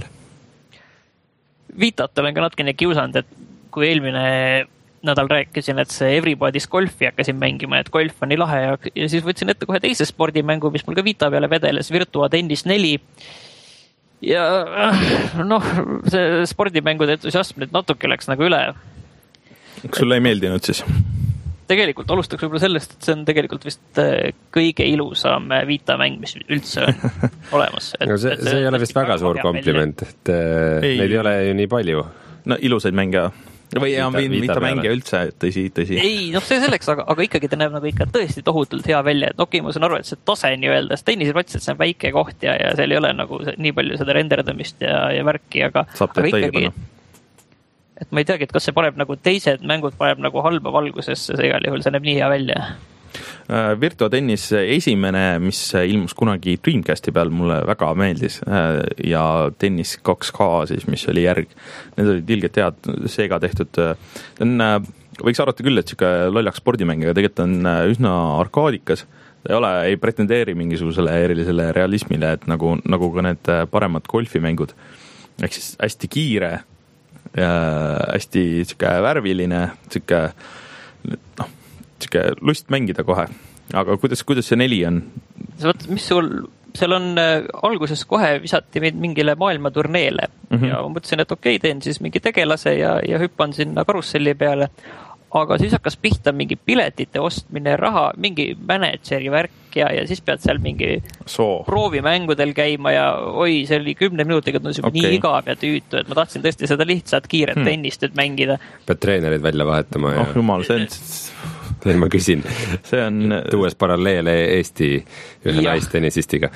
Speaker 3: Viitat olen ka natkene kiusanud, et kui eelmine nädal rääkisin, et see Everybody's Golfi hakkasin mängima, et golf on nii lahe ja, ja siis võtsin ette kohe teise spordimängu, mis mul ka Vita peale vedeles, Virtua Tennis neli. Ja noh, see spordimängude entusiasm nüüd natuke läks nagu üle.
Speaker 1: Kas sulle ei meeldinud siis?
Speaker 3: Tegelikult alustaks võib-olla sellest, et see on tegelikult vist kõige ilusam Vita mäng, mis üldse on olemas. Et,
Speaker 2: no see, see ei ole vist väga suur kompliment, et ei. Neid ei ole ju nii palju.
Speaker 1: No ilusaid mänge või Vita, Vita, Vita mänge üldse, tõsi, tõsi.
Speaker 3: Ei, noh see selleks, aga, aga ikkagi ta näeb nagu ikka tõesti tohutult hea välja, et okei, ma saan aru, et see tase nii öelda, sest tennises mõtlesin, et see on väike koht ja, ja seal ei ole nagu nii palju seda renderdamist ja, ja värki, aga, aga ikkagi et ma ei teagi, et kas see paneb nagu teised mängud paneb nagu halba valgusesse, see igal juhul, see näeb nii hea välja.
Speaker 1: Virtua Tennis esimene, mis ilmus kunagi Dreamcasti peal, mulle väga meeldis ja Tennis kaks K siis, mis oli järg. Need olid ilgelt head seega tehtud. On, võiks arvata küll, et siuke lollaks spordimäng, aga tegelikult on üsna arkaadikas. Ta ei ole, ei pretendeeri mingisugusele erilisele realismile, et nagu, nagu ka need paremad golfimängud. Ehk siis hästi kiire ja hästi siuke värviline, siuke noh, siuke lust mängida kohe. Aga kuidas, kuidas see neli on?
Speaker 3: Mis sul, seal on alguses kohe visati meid mingile maailmaturneele mm-hmm. ja ma mõtlesin, et okei, teen siis mingi tegelase ja, ja hüppan sinna karusselli peale. Aga siis hakkas pihta mingi piletite ostmine, raha, mingi manageeri värk ja, ja siis pead seal mingi
Speaker 1: Soo.
Speaker 3: proovimängudel käima ja oi, see oli kümne minutiga tundus okay. nii igav ja tüütu, et ma tahtsin tõesti seda lihtsalt kiiret hmm. tennist nüüd mängida.
Speaker 2: Pead treenerid välja vahetama ja...
Speaker 1: Oh jumal, see on...
Speaker 2: Teil ma küsin.
Speaker 1: See on...
Speaker 2: Tuues paralleele Eesti ühe naistennisistiga.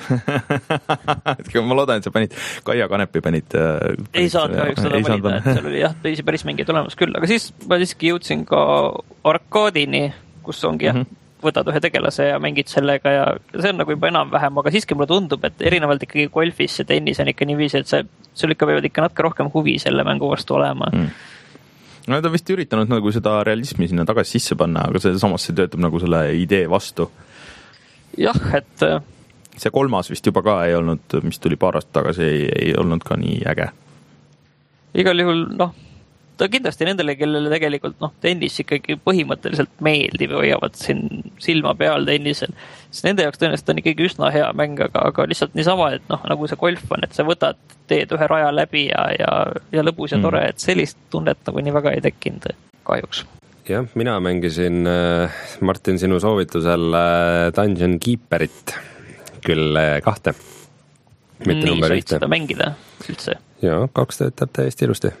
Speaker 1: Ma loodan, et sa panid, Kaia Kanepi panid... panid
Speaker 3: ei saanud kahjuks seda valida, et seal oli jah, teisi päris mingid olemas küll, aga siis ma siiski jõudsin ka arkaadini, kus ongi jah, mm-hmm. võtad ühe tegelase ja mängid sellega ja see on nagu juba enam-vähem, aga siiski mulle tundub, et erinevalt ikkagi golfis ja tennis on ikka nii viisi, et see, sul ikka võivad ikka natuke rohkem huvi selle mängu vastu olema. Mm.
Speaker 1: No ta vist üritanud nagu seda realismi sinna tagasi sisse panna, aga see samas see töötab nagu selle idee vastu.
Speaker 3: Jah, et...
Speaker 1: See kolmas vist juba ka ei olnud, mis tuli paar aastat tagasi, ei, ei olnud ka nii äge.
Speaker 3: Igal juhul, noh, ta kindlasti nendele, kellele tegelikult noh, tennis ikkagi põhimõtteliselt meeldib ja hoiavad siin silma peal tennisel, siis nende jaoks tõenäoliselt on ikkagi üsna hea mäng, aga, aga lihtsalt niisama, et noh, nagu see golf on, et sa võtad, teed ühe raja läbi ja, ja, ja lõbus ja tore, et sellist tunnet nagu nii väga ei tekkinud kahjuks.
Speaker 2: Jah, mina mängisin Martin sinu soovitusel Dungeon Keeperit küll kahte. Mitte
Speaker 3: nii
Speaker 2: number
Speaker 3: said
Speaker 2: ühte.
Speaker 3: seda mängida üldse?
Speaker 2: Jaa, kaks töötab täiesti ilusti.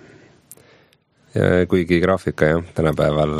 Speaker 2: Ja kuigi graafika jah, tänapäeval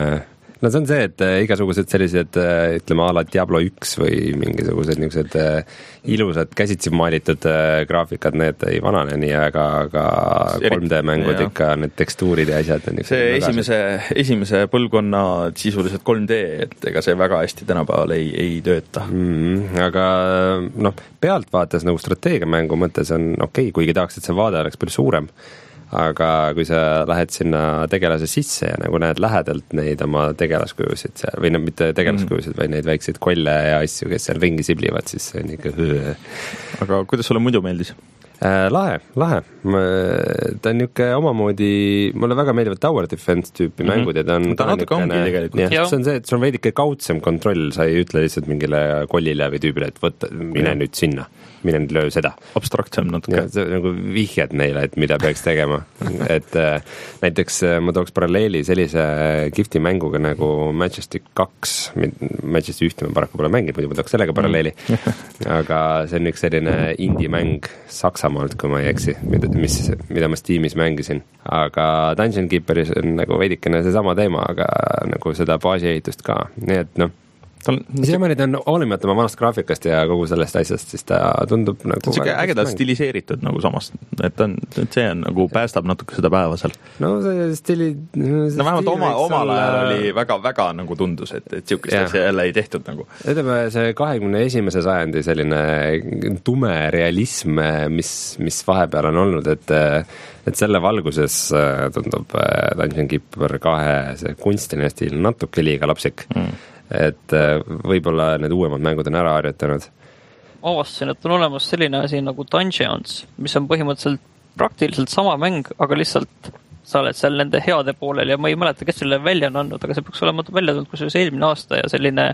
Speaker 2: no see on see, et igasugused sellised ütleme a la Diablo üks või mingisugused niisugused ilusad käsitsi maalitud graafikad, need ei vanane nii, aga, aga kolm D mängud jah. Ikka need tekstuurid ja asjad on
Speaker 1: see esimese, esimese põlvkonna sisuliselt kolm D, et ega see väga hästi tänapäeval ei, ei tööta.
Speaker 2: Mm, aga noh, pealtvaates nagu strateegiamängu mõttes on okei, okay, kuigi tahaks, et see vaade oleks palju suurem. Aga kui sa lähed sinna tegelase sisse ja nagu näed lähedalt neid oma tegelaskujusid seal, või no mitte tegelaskujusid, vaid neid väikseid kolle ja asju, kes seal ringi siblivad, siis see on ikka hõõ.
Speaker 1: Aga kuidas sulle muidu meeldis?
Speaker 2: Äh, lahe, lahe. Ta on niisugune omamoodi, mulle väga meeldivad Tower Defense tüüpi mm-hmm. mängud ja ta on
Speaker 1: ta natuke ongi tegelikult.
Speaker 2: Ja, see on see, et see on veidike kaudsem kontroll, sa ei ütle lihtsalt mingile kollile või tüübile, et võtta, mine ja. Nüüd sinna. Mine nüüd löö seda.
Speaker 1: Abstraktsem natuke.
Speaker 2: Ja, see nagu vihjad neile, et mida peaks tegema. et äh, näiteks äh, ma tooks paralleeli sellise kihvti mänguga nagu Majestic kaks. Majestic ühte ma paraku pole mänginud, muidu ma tooks sellega paralleeli. aga see on üks selline indie-mäng Saksamaalt, kui ma ei eksi, mida, mis, mida ma Steamis mängisin. Aga Dungeon Keeperis on nagu veidikene see sama teema, aga nagu seda baasiehitust ka. Nii et noh, siiamaani ta on hoolimata oma vanast graafikast ja kogu sellest asjast, siis ta tundub nagu
Speaker 1: see on siuke ägedalt stiliseeritud nagu samast, et, on, et see on nagu päästab natuke seda päeva seal.
Speaker 2: No see stili
Speaker 1: no, no vähemalt oma, omal ajal oli väga, väga nagu tundus, et, et siukest asja jälle ei tehtud nagu.
Speaker 2: Ütleme, see kahekümne esimese sajandi selline tume realism, mis, mis vahepeal on olnud, et et selle valguses tundub Dungeon Keeper kahe see kunstiline stiil natuke liiga lapsik. Mm. Et võib-olla need uuemad mängud on ära harjutanud.
Speaker 3: Ma avastasin, et on olemas selline asi nagu Dungeons, mis on põhimõtteliselt praktiliselt sama mäng, aga lihtsalt sa oled seal nende heade poolel ja ma ei mäleta, kes selle välja on andnud, aga see peaks olema välja tulnud kusjuures eelmine aasta ja selline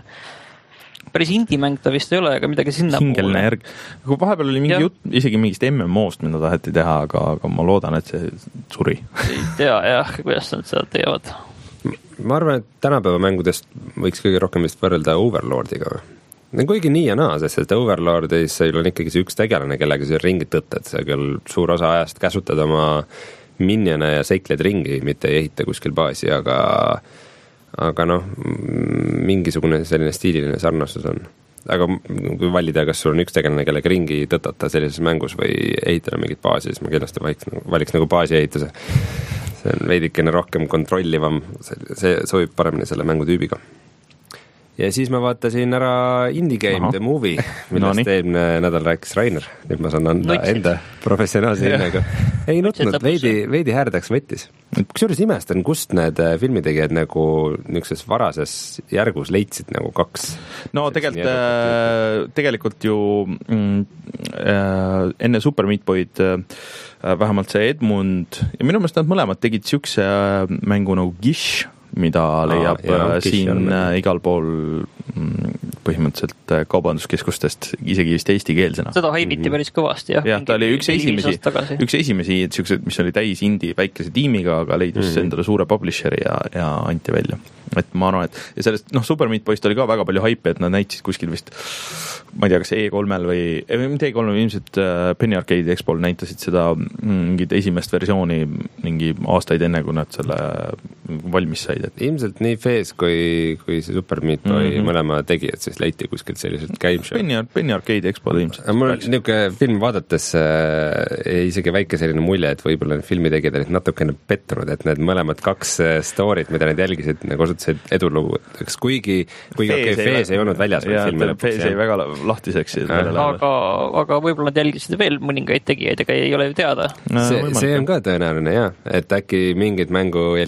Speaker 3: päris indie-mäng ta vist ei ole, aga midagi sinna
Speaker 1: Singelne järg. Kui vahepeal oli mingi ja. Jutt isegi mingist M M O-st, mida taheti teha, aga, aga ma loodan, et see suri.
Speaker 3: Ei tea jah, kuidas nad seda teevad.
Speaker 2: Ma arvan, et tänapäeva mängudest võiks kõige rohkem vist võrrelda Overlordiga. Kuigi nii ja naa, sest et Overlordis on ikkagi see üks tegelane, kellega sa ringi tõttad. Sa küll suur osa ajast käsutad oma minjane ja seikled ringi, mitte ei ehita kuskil baasi, aga, aga noh, mingisugune selline stiililine sarnasus on. Aga kui valida, kas sul on üks tegelane, kellega ringi tõtata sellises mängus või ehitada mingit baasi, siis ma kindlasti valiks, valiks nagu baasi ehituse. See on veidikene rohkem kontrollivam, see sobib paremini selle mängutüübiga. Ja siis ma vaatasin ära Indie Game Aha. The Movie, millest no, eelmine nädal rääkis Rainer. Nüüd ma saan anda Nutsid. Enda professionaalse hinnega. Ei nutnud, veidi, veidi härdaks võttis. Kusjuures imestan, kust need filmitegijad nagu niisuguses varases järgus leidsid nagu kaks.
Speaker 1: No tegelikult, äh, tegelikult ju mm, äh, enne Super Meat Boy'd äh, vähemalt see Edmund ja minu meelest nad mõlemad tegid siukse mängu nagu Gish, mida leiab Aa, jah, siin igal pool põhimõtteliselt kaubanduskeskustest, isegi vist eestikeelsena.
Speaker 3: Seda haiviti päris kõvasti, jah.
Speaker 1: jah, ta oli üks esimesi, üks esimesi, siuksed, mis oli täis indie väikese tiimiga, aga leidus mm-hmm. endale suure publisheri ja, ja anti välja. Et ma arvan, et ja sellest, noh, Super Meat Boy'st oli ka väga palju haipe, et nad näitasid kuskil vist, ma ei tea, kas E kolmel või, mitte E kolmel, ilmselt Penny Arcade Expol näitasid seda mingit esimest versiooni mingi aastaid enne, kui nad selle valmis said. Et...
Speaker 2: ilmselt nii Fees kui, kui see Super Meat Boy mm-hmm. mõlema tegi, et siis leiti kuskilt sellised game show.
Speaker 1: Penny, Penny Arcade Expol ilmselt.
Speaker 2: Mul niisugune film vaadates äh, isegi väike selline mulje, et võib-olla need filmitegijad olid natukene pettunud, et need mõlemad kaks storyt, mida need jälgisid, nagu osutasid edulugu. Kuigi, kuigi okei, okay, Fees ei olnud väljas.
Speaker 1: Ja, Fees ei väga lahtiseks.
Speaker 3: Aga, aga võib-olla nad jälgisid veel mõningaid tegijaid, ega ei ole ju teada.
Speaker 2: See, see on ka tõenäoline, jah. Et äkki mingid mängu jälgiti veel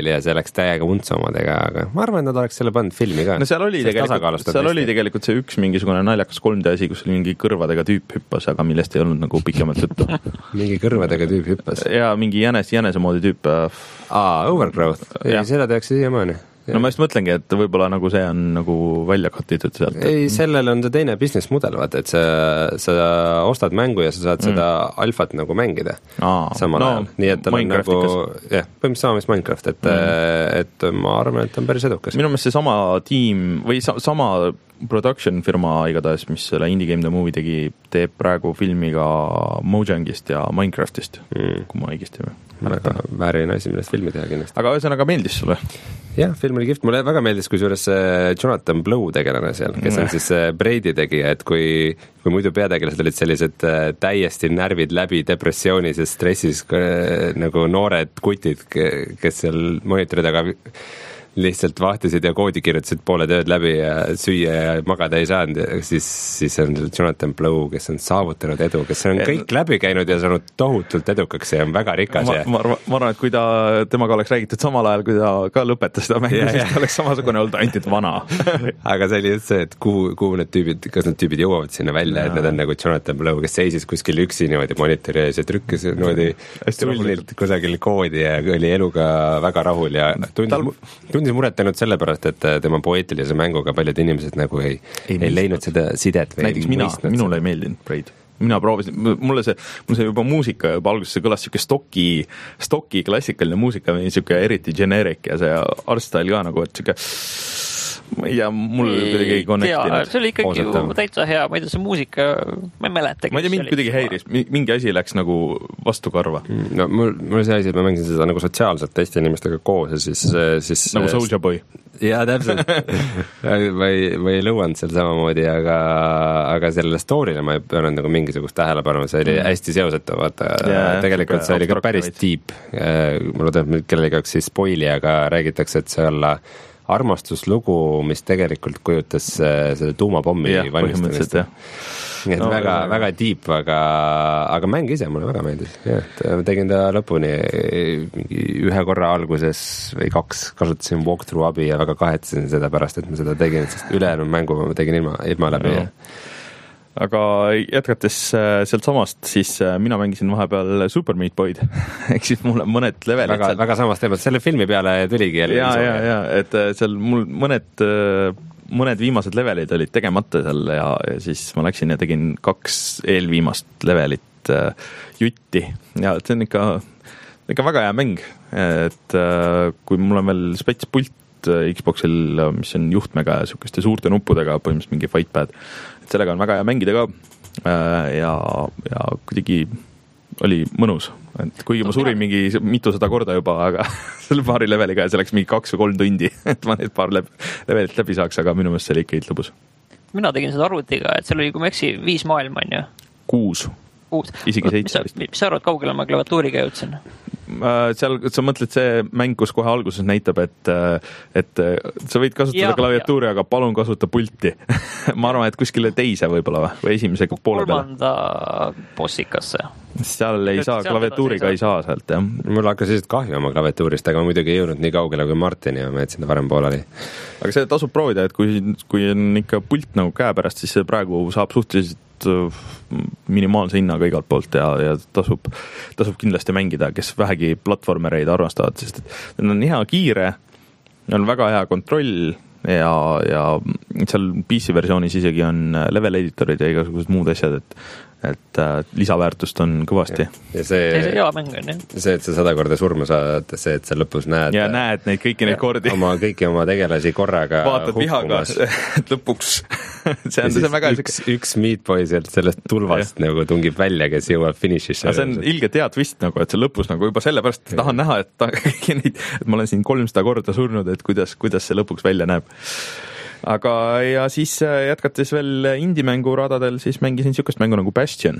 Speaker 2: veel ja see läks täiega untsa omadega, aga ma arvan, et nad oleks selle pannud filmi ka.
Speaker 1: No seal oli tegelikult, seal oli tegelikult see üks mingisugune naljakas kolm D asi, kus oli mingi kõrvadega tüüp hüppas, aga millest ei olnud nagu pikemalt juttu.
Speaker 2: mingi kõrvadega tüüp hüppas?
Speaker 1: Ja mingi jänes, jänese moodi tüüp.
Speaker 2: Aa, Overgrowth. Ei, seda tehakse siiamaani.
Speaker 1: No ma just mõtlengi, et võib-olla nagu see on nagu välja katitud sealt.
Speaker 2: Ei, sellel on see teine business mudel, vaata, et sa, sa ostad mängu ja sa saad mm. seda alfat nagu mängida Aa, samal no, ajal. Nii et tal on nagu, jah, põhimõtteliselt sama mis Minecraft, et, mm. et ma arvan, et on päris edukas.
Speaker 1: Minu meelest see sama tiim või sa, sama production firma igatahes, mis selle Indie Game The Movie tegi, teeb praegu filmi ka Mojangist ja Minecraftist, mm. kui ma õigesti või.
Speaker 2: Väga väärine asi, millest filmi teha kindlasti.
Speaker 1: Aga ühesõnaga meeldis sulle?
Speaker 2: Jah, film oli kihvt, mulle väga meeldis kusjuures Jonathan Blow tegelane seal, kes on siis Braidi tegija, et kui, kui muidu peategelased olid sellised täiesti närvid läbi depressioonis ja stressis nagu noored kutid, kes seal monitori taga lihtsalt vahtisid ja koodi kirjutasid poole tööd läbi ja süüa ja magada ei saanud, siis, siis on Jonathan Blow, kes on saavutanud edu, kes on kõik läbi käinud ja saanud tohutult edukaks ja on väga rikas.
Speaker 1: Ma,
Speaker 2: ja...
Speaker 1: ma, ma, ma arvan, et kui ta, temaga oleks räägitud samal ajal, kui ta ka lõpetas seda mängu, siis ta oleks samasugune olnud ainult vana.
Speaker 2: Aga see oli just see, et kuhu, kuhu need tüübid, kas need tüübid jõuavad sinna välja, ja. Et need on nagu Jonathan Blow, kes seisis kuskil üksi niimoodi monitori ees ja trükkis niimoodi tulnilt kusagil koodi ja oli eluga väga rahul ja tundis, Tal... tundis muret ainult sellepärast, et tema poeetilise mänguga paljud inimesed nagu ei, ei, ei leidnud seda sidet või
Speaker 1: näiteks mina, minule ei meeldinud Braid. Mina proovisin, mulle see, mulle see juba muusika juba alguses see kõlas siuke stoki, stoki klassikaline muusika, siuke eriti generic ja see artstyle ka nagu, et siuke ja mul kuidagi ei connectinud.
Speaker 3: See oli ikkagi ju täitsa hea, ma ei tea, see muusika, ma ei mäleta.
Speaker 1: Ma ei tea, mind kuidagi häiris, mingi asi läks nagu vastu karva.
Speaker 2: No mul, mul see asi, et ma mängisin seda nagu sotsiaalselt teiste inimestega koos ja siis... siis
Speaker 1: nagu Soulja Boy.
Speaker 2: Jaa, täpselt. ma ei, ma ei lõuanud seal samamoodi, aga, aga sellele story'le ma ei pööranud nagu mingisugust tähelepanu, see oli hästi seosetu, vaata, yeah, tegelikult see oli ka päris deep. Ma loodan, et kellelegi oleks siis spoili, aga räägitakse, et see olla armastuslugu, mis tegelikult kujutas selle tuumapommi ja, valmistamist. Nii et no, väga, väga deep, aga, aga mäng ise mulle väga meeldis. Ja, tegin ta lõpuni ühe korra alguses või kaks, kasutasin walkthrough abi ja väga kahetsesin seda pärast, et ma seda tegin, sest ülejäänud mängu ma tegin ilma, ilma läbi. No.
Speaker 1: Aga jätkates sealt samast, siis mina mängisin vahepeal Super Meat Boy'd ehk siis mulle mõned levelid
Speaker 2: väga,
Speaker 1: seal...
Speaker 2: väga samast teemat, selle filmi peale tuligi
Speaker 1: ja, ja, ja, et seal mul mõned, mõned viimased levelid olid tegemata seal ja, ja siis ma läksin ja tegin kaks eelviimast levelit jutti ja see on ikka, ikka väga hea mäng, et kui mul on veel spets pult Xboxil, mis on juhtmega ja sükeste suurte nuppudega, põhimõtteliselt mingi fightpad, et sellega on väga hea mängida ka ja, ja kuidagi oli mõnus, et kuigi ma surin mingi mitusada korda juba, aga selle paari leveliga ja see läks mingi kaks või kolm tundi, et ma need paar levelit läbi saaks, aga minu meelest see oli ikka lõbus.
Speaker 3: Mina tegin seda arvutiga, et seal oli, kui ma eksi, viis maailma, on ju?
Speaker 1: Kuus.
Speaker 3: Kuus.
Speaker 1: Isegi seitse.
Speaker 3: Mis, mis sa arvad, kaugele ma klaviatuuriga jõudsin?
Speaker 1: Seal, sa mõtled see mäng, kus kohe alguses näitab, et, et sa võid kasutada ja, klaviatuuri, ja. Aga palun kasuta pulti. Ma arvan, et kuskile teise võib-olla või esimese poole peale.
Speaker 3: Kolmanda bossikasse.
Speaker 1: Seal ei saa, klaviatuuriga ei saa sealt, jah.
Speaker 2: Mul hakkas lihtsalt kahju oma klaviatuurist, aga ma muidugi ei jõudnud nii kaugele kui Martin ja ma jätsin ta varem pooleli.
Speaker 1: Aga see tasub proovida, et kui, kui on ikka pult nagu käe pärast, siis see praegu saab suhteliselt minimaalse hinnaga igalt poolt ja, ja tasub, tasub kindlasti mängida, kes vähegi platvormereid armastavad, sest et on hea kiire, on väga hea kontroll ja, ja seal P C versioonis isegi on level editorid ja igasugused muud asjad, et et äh, lisaväärtust on kõvasti.
Speaker 2: Ja see,
Speaker 3: see hea mäng on, jah.
Speaker 2: See, et sa sada korda surma saad, see, et sa lõpus näed...
Speaker 1: Ja näed neid kõiki neid kordi.
Speaker 2: Oma, kõiki oma tegelasi korraga
Speaker 1: vaatad vihaga, et lõpuks see on, see on väga...
Speaker 2: Üks, üks meatboy sealt sellest tulvast ja. Nagu tungib välja, kes jõuab finišisse.
Speaker 1: See on ilge hea twist, nagu, et see lõpus nagu juba sellepärast tahan näha, et, ta, neid, et ma olen siin kolmsada korda surnud, et kuidas, kuidas see lõpuks välja näeb. Aga ja siis jätkates veel indie-mängu radadel, siis mängisin sükast mängu nagu Bastion.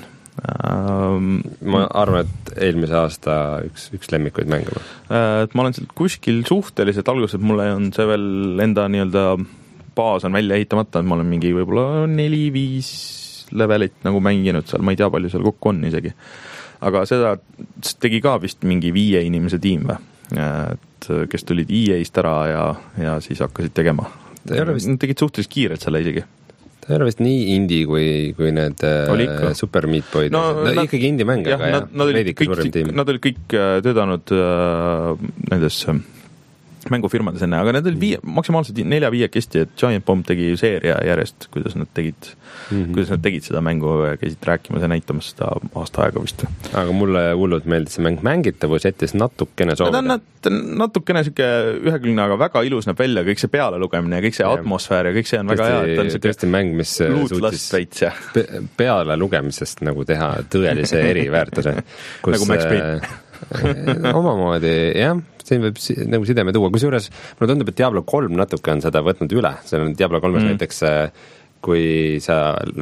Speaker 2: Um, ma arvan, et eelmise aasta üks, üks lemmikuid mängu.
Speaker 1: Et ma olen kuskil suhteliselt alguses, mulle on see veel enda nii-öelda baas on välja ehitamata, et ma olen mingi võib-olla neli-viis levelit nagu mänginud seal, ma ei tea, palju seal kokku on isegi. Aga seda tegi ka vist mingi viie inimese tiim või? et kes tulid E A-st ära ja, ja siis hakkasid tegema. Vist... tegid suhteliselt kiirelt selle isegi.
Speaker 2: Ta ei ole vist nii indie kui, kui need Super Meat Boyd. No, no nad, ikkagi indie mäng, aga jah,
Speaker 1: nad, nad, olid kõik, nad olid kõik töötanud äh, nendes mängufirmades enne, aga need olid viie, maksimaalselt nelja-viie kesti, et Giant Bomb tegi seeria järjest, kuidas nad tegid mm-hmm. kuidas nad tegid seda mängu ja käisid rääkimas ja näitamas seda aasta aega vist.
Speaker 2: Aga mulle hullult meeldis see mäng mängitavus, jättis natukene soovida.
Speaker 1: Ta on natukene süke ühekülgne, aga väga ilus näeb välja, kõik see pealelugemine ja kõik see ja. atmosfäär ja kõik see on
Speaker 2: tõesti,
Speaker 1: väga hea, et on süke
Speaker 2: tõesti mäng, mis suutis
Speaker 1: veits,
Speaker 2: pe peale lugemisest nagu teha tõelise eriväärtuse. Kus,
Speaker 1: nagu Max Payne.
Speaker 2: omamoodi, jah, siin võib nagu sideme tuua, kusjuures mulle tundub, et Diablo kolm natuke on seda võtnud üle, seal on Diablo kolmes mm. näiteks, kui sa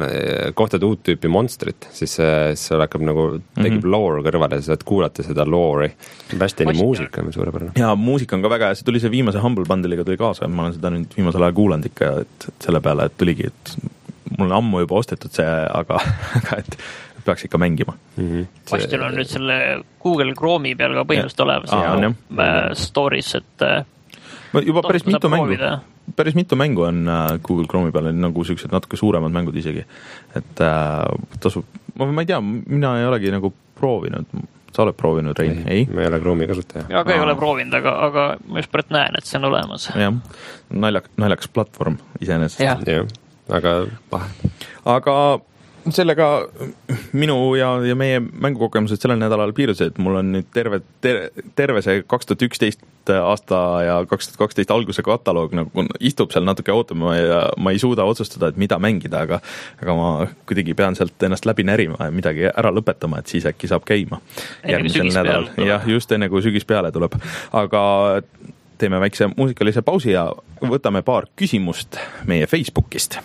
Speaker 2: kohtad uut tüüpi monstrit, siis see hakkab nagu, tegib mm-hmm. lore kõrvale, sa saad kuulata seda lore'i. Bastini muusika on suurepärane.
Speaker 1: Ja muusika on ka väga hea, see tuli see viimase Humble Bundle'iga tuli kaasa, ma olen seda nüüd viimasel ajal kuulanud ikka, et, et selle peale, et tuligi, et mul on ammu juba ostetud see, aga, aga et peaks ikka mängima.
Speaker 3: Mm-hmm. Bastion on nüüd selle Google Chrome'i peal ka põhimõtteliselt olemas
Speaker 1: Aa,
Speaker 3: ja äh, stories, et äh,
Speaker 1: juba päris mitu mängu, päris mitu mängu on äh, Google Chrome'i peal, nagu sellised natuke suuremad mängud isegi, et äh, tasub, ma, ma ei tea, mina ei olegi nagu proovinud, sa oled proovinud, Rein?
Speaker 2: Ei, ei? Ma ei ole Chrome'i kasutaja.
Speaker 3: Ja, aga ei ole proovinud, aga, aga ma just pärit näen, et see on olemas.
Speaker 1: Jah, naljak, naljakas platvorm iseenesest.
Speaker 2: Ja. Ja, aga pahe.
Speaker 1: Aga sellega minu ja, ja meie mängukogemused sellel nädalal piirusid, et mul on nüüd terve, ter, terve see kaks tuhat üksteist aasta ja kaks tuhat kaksteist alguse kataloog nagu istub seal natuke ootama ja ma ei suuda otsustada, et mida mängida, aga, aga ma kuidagi pean sealt ennast läbi närima ja midagi ära lõpetama, et siis äkki saab käima. Järgmisel nädalal. Jah, just enne kui sügis peale tuleb. Aga teeme väikse muusikalise pausi ja võtame paar küsimust meie Facebookist.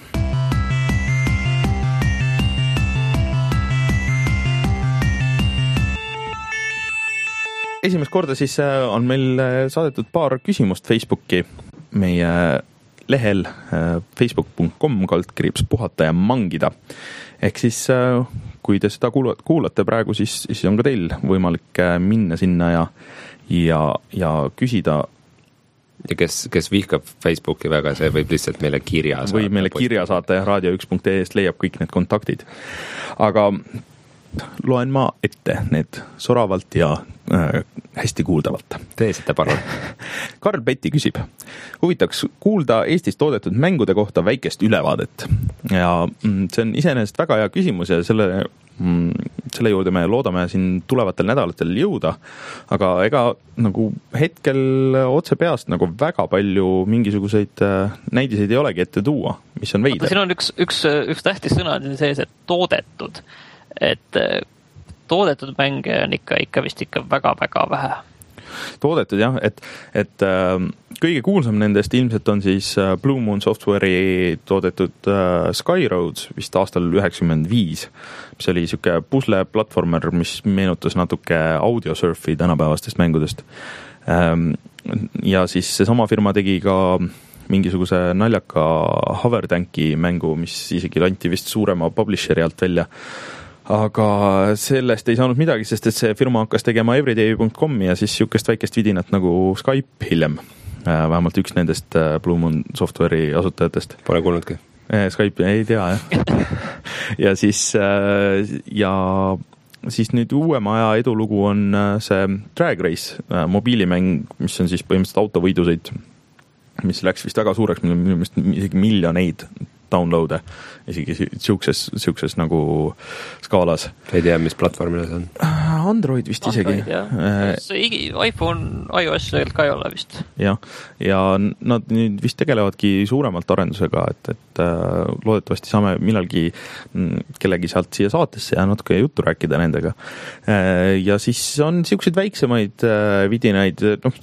Speaker 1: Esimest korda siis on meil saadetud paar küsimust Facebooki meie lehel facebook punkt com kaldkriips puhata ja mangida. Ehk siis, kui te seda kuulate praegu, siis, siis on ka teil võimalik minna sinna ja, ja, ja küsida.
Speaker 2: Ja kes, kes vihkab Facebooki väga, see võib lihtsalt meile kirja saata.
Speaker 1: Või meile kirja saata ja raadio üks punkt ee leiab kõik need kontaktid. Aga loen ma ette need soravalt ja äh, hästi kuuldavalt.
Speaker 2: Tee seda palun.
Speaker 1: Karl Petti küsib, huvitaks kuulda Eestis toodetud mängude kohta väikest ülevaadet. Ja see on iseenesest väga hea küsimus ja selle, selle juurde me loodame siin tulevatel nädalatel jõuda, aga ega nagu hetkel otse peast nagu väga palju mingisuguseid näidiseid ei olegi ette tuua, mis on veider.
Speaker 3: Siin on üks, üks, üks tähtis sõna sees, et toodetud. Et toodetud mänge on ikka, ikka vist ikka väga-väga vähe.
Speaker 1: Toodetud jah, et, et äh, kõige kuulsam nendest ilmselt on siis äh, Blue Moon Software'i toodetud äh, Skyroads vist aastal üheksakümmend viis, mis oli siuke pusle platformer, mis meenutas natuke Audiosurfi tänapäevastest mängudest. Ähm, ja siis seesama firma tegi ka mingisuguse naljaka hovertanki mängu, mis isegi lanti vist suurema publisheri alt välja. Aga sellest ei saanud midagi, sest et see firma hakkas tegema everyday punkt com ja siis siukest väikest vidinat nagu Skype hiljem. Vähemalt üks nendest Blue Moon Software'i asutajatest.
Speaker 2: Pole kuulnudki.
Speaker 1: Skype ei tea, jah. ja siis ja siis nüüd uuema aja edulugu on see Drag Race mobiilimäng, mis on siis põhimõtteliselt autovõidusõit, mis läks vist väga suureks, minu meelest isegi miljoneid downloade, isegi siukses, siukses nagu skaalas.
Speaker 2: Ei tea, mis platvormile see on?
Speaker 1: Android vist
Speaker 3: Android,
Speaker 1: isegi.
Speaker 3: iPhone, iOS ka ei ole vist.
Speaker 1: Jah, ja nad nüüd vist tegelevadki suuremalt arendusega, et, et loodetavasti saame millalgi kellegi sealt siia saatesse ja natuke juttu rääkida nendega. Ja siis on siukseid väiksemaid vidinaid, noh,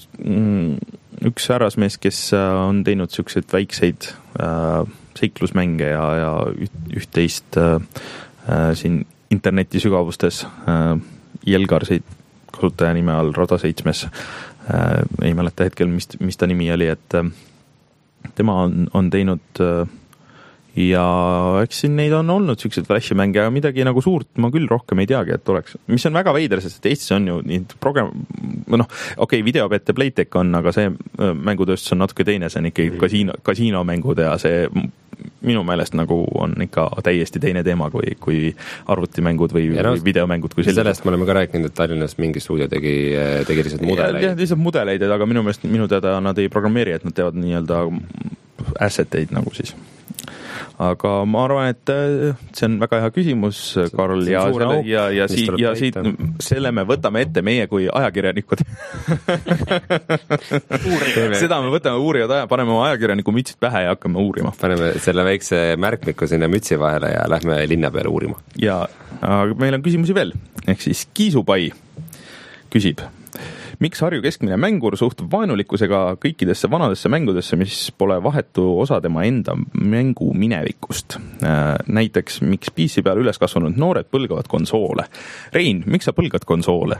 Speaker 1: üks härrasmees, kes on teinud siukseid väikseid seiklusmänge ja, ja üht-teist äh, siin interneti sügavustes äh, Jelgarsid kasutaja nime all Rada seitsmes. Äh, ei mäleta hetkel, mis, mis ta nimi oli, et äh, tema on, on teinud äh, ja eks siin neid on olnud siuksed flashimänge, aga midagi nagu suurt ma küll rohkem ei teagi, et oleks, mis on väga veider, sest Eestis on ju nii program, noh, okei, okay, videopet ja Playtech on, aga see mängutööstus on natuke teine, see on ikkagi kasiino, kasiinomängud ja see minu meelest nagu on ikka täiesti teine teema kui, kui arvutimängud või, no, või videomängud. Kui
Speaker 2: sellest me oleme ka rääkinud, et Tallinnas mingi stuudio tegi, tegi lihtsalt mudeleid.
Speaker 1: Ja, lihtsalt mudeleid, aga minu meelest minu teada nad ei programmeeri, et nad teevad nii-öelda asseteid nagu siis. Aga ma arvan, et see on väga hea küsimus, Karl, ja, selle, ja, ja, siit, ja siit selle me võtame ette meie kui ajakirjanikud. Seda me võtame uurivad aja, paneme oma ajakirjaniku mütsid pähe ja hakkame uurima.
Speaker 2: Paneme selle väikse märkmiku sinna mütsi vahele ja lähme linna peale uurima.
Speaker 1: Ja meil on küsimusi veel, ehk siis Kiisupai küsib. Miks Harju keskmine mängur suhtub vaenulikkusega kõikidesse vanadesse mängudesse, mis pole vahetu osa tema enda mängu minevikust? Näiteks, miks P C peal üles kasvanud noored põlgavad konsoole? Rein, miks sa põlgad konsoole?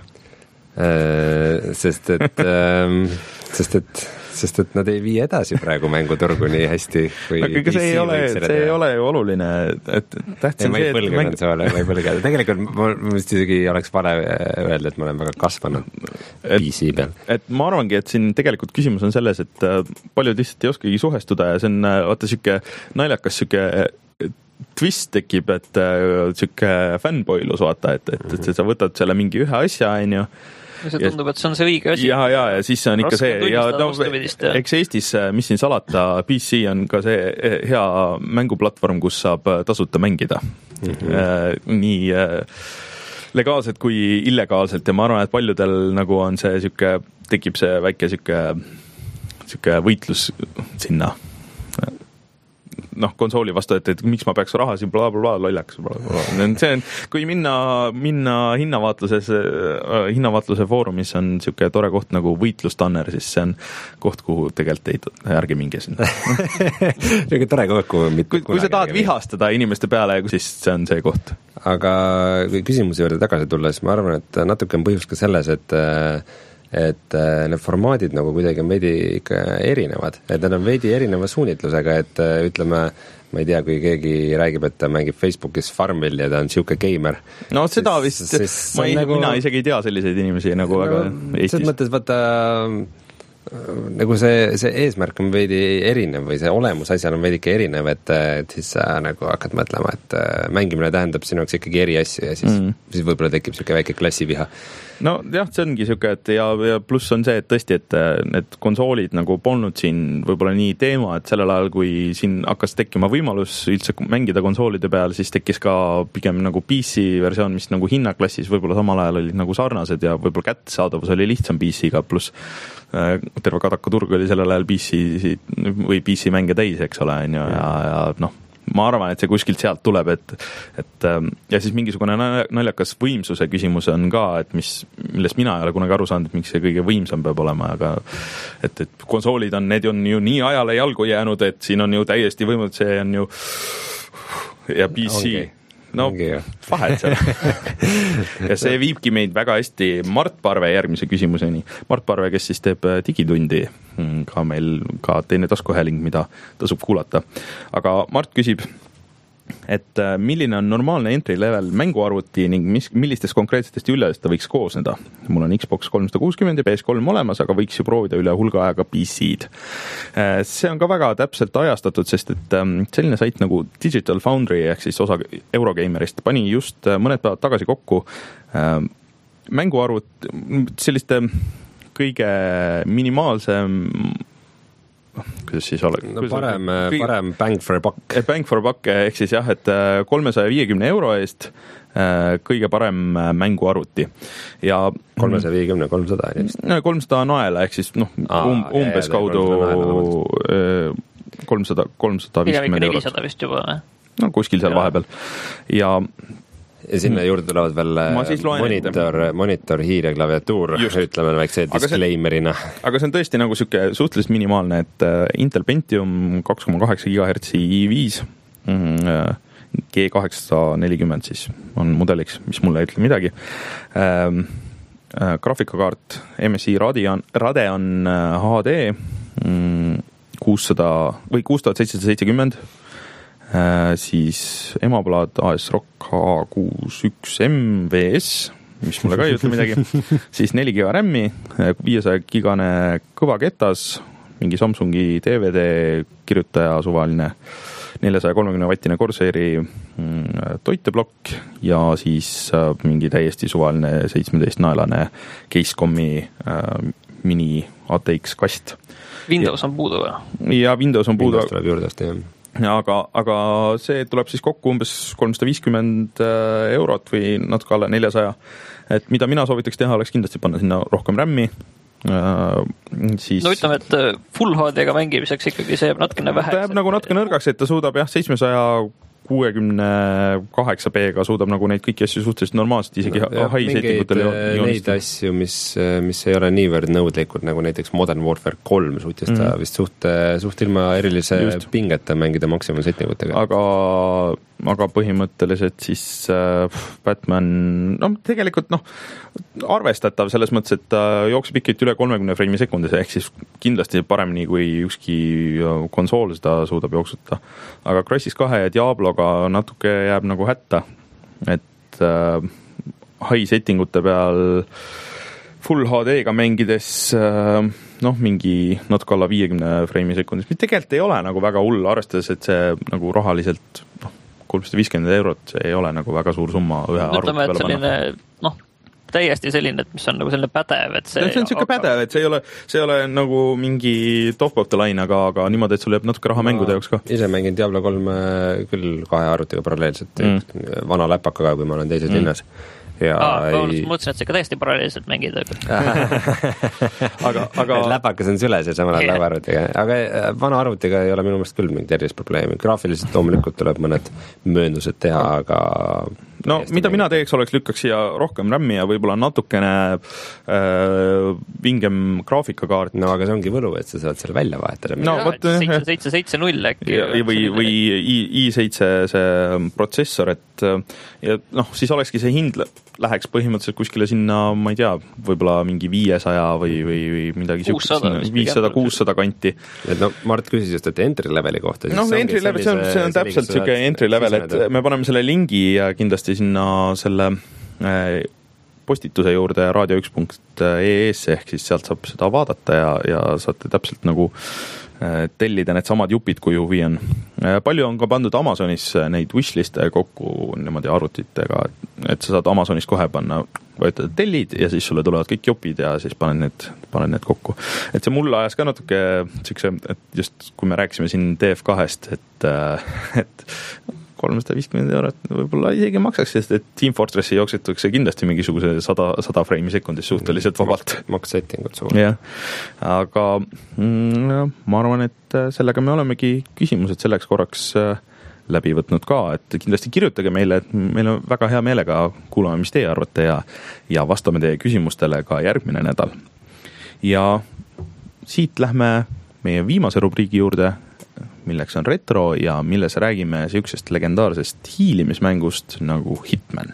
Speaker 2: Sest et, sest et sest et nad ei vii edasi praegu mänguturgu nii hästi kui
Speaker 1: no, see ei ole, see ei ole ju oluline, et tähtsam
Speaker 2: see, et mäng... konsoole, ma ei põlga. Tegelikult ma vist isegi oleks vale öelda, et ma olen väga kasvanud P C peal.
Speaker 1: Et ma arvangi, et siin tegelikult küsimus on selles, et paljud lihtsalt ei oskagi suhestuda ja see on, vaata, siuke naljakas siuke twist tekib, et siuke fanboylus, vaata, et, et, et sa võtad selle mingi ühe asja, on ju,
Speaker 3: see tundub, et see on see õige asi.
Speaker 1: Ja, ja, ja siis on ikka see, ja no, eks Eestis, mis siin salata, P C on ka see hea mänguplatvorm, kus saab tasuta mängida. Mm-hmm. Nii legaalselt kui illegaalselt ja ma arvan, et paljudel nagu on see siuke, tekib see väike siuke, siuke võitlus sinna noh, konsooli vastu, et, et miks ma peaks raha siin bla, bla, bla, lollaks. Bla, bla. See on, kui minna, minna hinnavaatluses, hinnavaatluse foorumis on siuke tore koht nagu võitlustanner, siis see on koht, kuhu tegelikult ei ärge minge sinna.
Speaker 2: Siuke tore koht, kuhu mitte
Speaker 1: kui, kui sa tahad vihastada inimeste peale, siis see on see koht.
Speaker 2: Aga kui küsimuse juurde tagasi tulla, siis ma arvan, et natuke on põhjus ka selles, et et need formaadid nagu kuidagi on veidi ikka erinevad, et need on veidi erineva suunitlusega, et ütleme, ma ei tea, kui keegi räägib, et ta mängib Facebookis Farmville ja ta on siuke geimer.
Speaker 1: No seda vist, ma ei, nagu... mina isegi ei tea selliseid inimesi nagu no, väga Eestis.
Speaker 2: Selles mõttes, vaata, nagu see, see eesmärk on veidi erinev või see olemus asjal on veidi ikka erinev, et, et siis sa nagu hakkad mõtlema, et mängimine tähendab sinu jaoks ikkagi eri asju ja siis, mm. siis võib-olla tekib siuke väike klassiviha.
Speaker 1: No jah, see ongi siuke, et ja, ja pluss on see, et tõesti, et need konsoolid nagu polnud siin võib-olla nii teema, et sellel ajal, kui siin hakkas tekkima võimalus üldse mängida konsoolide peal, siis tekkis ka pigem nagu P C versioon, mis nagu hinnaklassis võib-olla samal ajal olid nagu sarnased ja võib-olla kättesaadavus oli lihtsam P C-ga, pluss terve kadakaturg oli sellel ajal P C või P C mänge täis, eks ole, ja, ja, ja noh, ma arvan, et see kuskilt sealt tuleb, et, et ja siis mingisugune naljakas võimsuse küsimus on ka, et mis, millest mina ei ole kunagi aru saanud, et miks see kõige võimsam peab olema, aga et, et konsoolid on, need on ju nii ajale jalgu jäänud, et siin on ju täiesti võimalik, see on ju ja P C okay. No, vahet seal. Ja see viibki meid väga hästi Mart Parve järgmise küsimuseni. Mart Parve, kes siis teeb digitundi, ka meil ka teine taskuhääling, mida tasub kuulata. Aga Mart küsib, et milline on normaalne entry level mänguarvuti ning mis, millistest konkreetsetest üldest ta võiks koosneda. Mul on Xbox kolmsada kuuskümmend ja P S kolm olemas, aga võiks ju proovida üle hulga aega P C-d. See on ka väga täpselt ajastatud, sest et selline sait nagu Digital Foundry ehk siis osa Eurogamerist pani just mõned päevad tagasi kokku mänguarvut selliste kõige minimaalsem kuidas siis ole?
Speaker 2: No parem, kõige, parem bang for a buck.
Speaker 1: Bang for a buck, ehk siis jah, et kolmesaja viiekümne euro eest kõige parem mänguarvuti. Ja
Speaker 2: kolmesaja viiekümne, kolmsada
Speaker 1: kolmsada naela, ehk siis noh, um, umbes kaudu kolmsada, kolmsada viiskümmend eurot.
Speaker 3: nelisada vist juba, ne?
Speaker 1: No kuskil seal ja. Vahepeal. Ja
Speaker 2: ja sinna juurde tulevad veel monitor, monitor, hiir ja klaviatuur, ütleme väikse disclaimerina.
Speaker 1: Aga see on tõesti nagu siuke suhteliselt minimaalne, et Intel Pentium kaks koma kaheksa gigahertsi i viis G kaheksasada nelikümmend siis on mudeliks, mis mulle ei ütle midagi. Ähm, graafikakaart M S I Radeon, Radeon H D kuussada või kuus tuhat seitsesada seitsekümmend siis emaplaat A S Rock H kuuskümmend üks M V S, mis mulle ka ei ütle midagi, siis neli giga RAM-i, viiesaja gigane kõvaketas, mingi Samsungi D V D kirjutaja suvaline, neljasaja kolmekümne vattine Corsairi toiteblokk ja siis mingi täiesti suvaline seitsmeteist naelane Casecomi mini A T X kast.
Speaker 3: Windows on puudu või?
Speaker 1: Ja Windows on puudu.
Speaker 2: Windows tuleb juurde asti, jah.
Speaker 1: Aga, aga see tuleb siis kokku umbes kolmsada viiskümmend eurot või natuke alla neljasaja. Et mida mina soovitaks teha, oleks kindlasti panna sinna rohkem RAM-i. Siis... No
Speaker 3: ütleme, et Full H D-ga mängimiseks ikkagi see jääb natkene vähe.
Speaker 1: Ta jääb nagu natkene nõrgaks, et ta suudab jah, seitsmesaja kuuekümne kaheksa B-ga suudab nagu neid kõiki asju suhteliselt normaalselt, isegi no, high-settingutel
Speaker 2: neid asju, mis, mis ei ole niivõrd nõudlikud, nagu näiteks Modern Warfare kolm suutis ta mm. vist suht, suht ilma erilise Just. pingeta mängida maksimum-settingutega.
Speaker 1: Aga, aga põhimõtteliselt siis äh, Batman, no tegelikult noh, arvestatav selles mõttes, et ta jookseb ikka üle kolmekümne freimi sekundis, ehk siis kindlasti paremini kui ükski konsool seda suudab jooksuta. Aga Crysis kahe ja Diablo aga natuke jääb nagu hätta, et äh, high settingute peal Full H D-ga mängides äh, noh, mingi natuke alla viiekümne freimi sekundis, mis tegelikult ei ole nagu väga hull, arvestades, et see nagu rahaliselt noh, kolmsada viiskümmend eurot, see ei ole nagu väga suur summa ühe arvuti peale
Speaker 3: panna. Noh, täiesti selline, et mis on nagu selline pädev, et see...
Speaker 1: See on selline pädev, et see ei ole, see ei ole nagu mingi top of the line, aga, aga niimoodi, et sul jääb natuke raha mängude jaoks ka.
Speaker 2: Ise mängin Diablo kolm küll kahe arvutiga paralleelselt, mm. vana läpakaga, kui ma olen teises mm. linnas. Ja
Speaker 3: Aa, ei... ma mõtlesin, et see ka täiesti paralleelselt mängida.
Speaker 2: aga, aga... Läpakas on süles ja samal ajal arvutiga. Aga vana arvutiga ei ole minu meelest küll mingit erilist probleemi. Graafiliselt loomulikult tuleb mõned mööndused teha, aga...
Speaker 1: No, mida mina teeks, oleks lükkaks siia rohkem RAM-i ja võib-olla natukene äh, vingem graafikakaart.
Speaker 2: No, aga see ongi võlu, et sa saad selle välja vahetada.
Speaker 3: No, ja, seitse seitse seitse null äkki.
Speaker 1: Ja, või või i seitse see protsessor, et ja noh, siis olekski see hind läheks põhimõtteliselt kuskile sinna, ma ei tea, võib-olla mingi viiesaja või, või, või midagi viissada kuussada kanti.
Speaker 2: Et no, Mart küsis just, et entry leveli kohta.
Speaker 1: No, entry level, see on, see on täpselt selline entry level, et me paneme selle lingi ja kindlasti sinna selle postituse juurde raadio üks punkt e e-s, ehk siis sealt saab seda vaadata ja, ja saate täpselt nagu tellida need samad jupid, kui Huvi on. Palju on ka pandud Amazonis neid wishliste kokku niimoodi arvutitega, et sa saad Amazonis kohe panna, võetada tellid ja siis sulle tulevad kõik jupid ja siis panen need, panen need kokku. Et see mulle ajas ka natuke siukse, et just kui me rääkisime siin D F kahest, et, et kolmsada viiskümmend eurot võib-olla isegi maksaks, sest et Team Fortressi jooksetakse kindlasti mingisuguse sada, sada freimi sekundis suhteliselt vabalt.
Speaker 2: Maks settingut suur.
Speaker 1: Jah, aga mm, ma arvan, et sellega me olemegi küsimused selleks korraks läbi võtnud ka, et kindlasti kirjutage meile, et meil on väga hea meelega kuulame, mis teie arvate ja, ja vastame teie küsimustele ka järgmine nädal. Ja siit lähme meie viimase rubriigi juurde, milleks on retro ja milles räägime siuksest legendaarsest hiilimismängust nagu Hitman.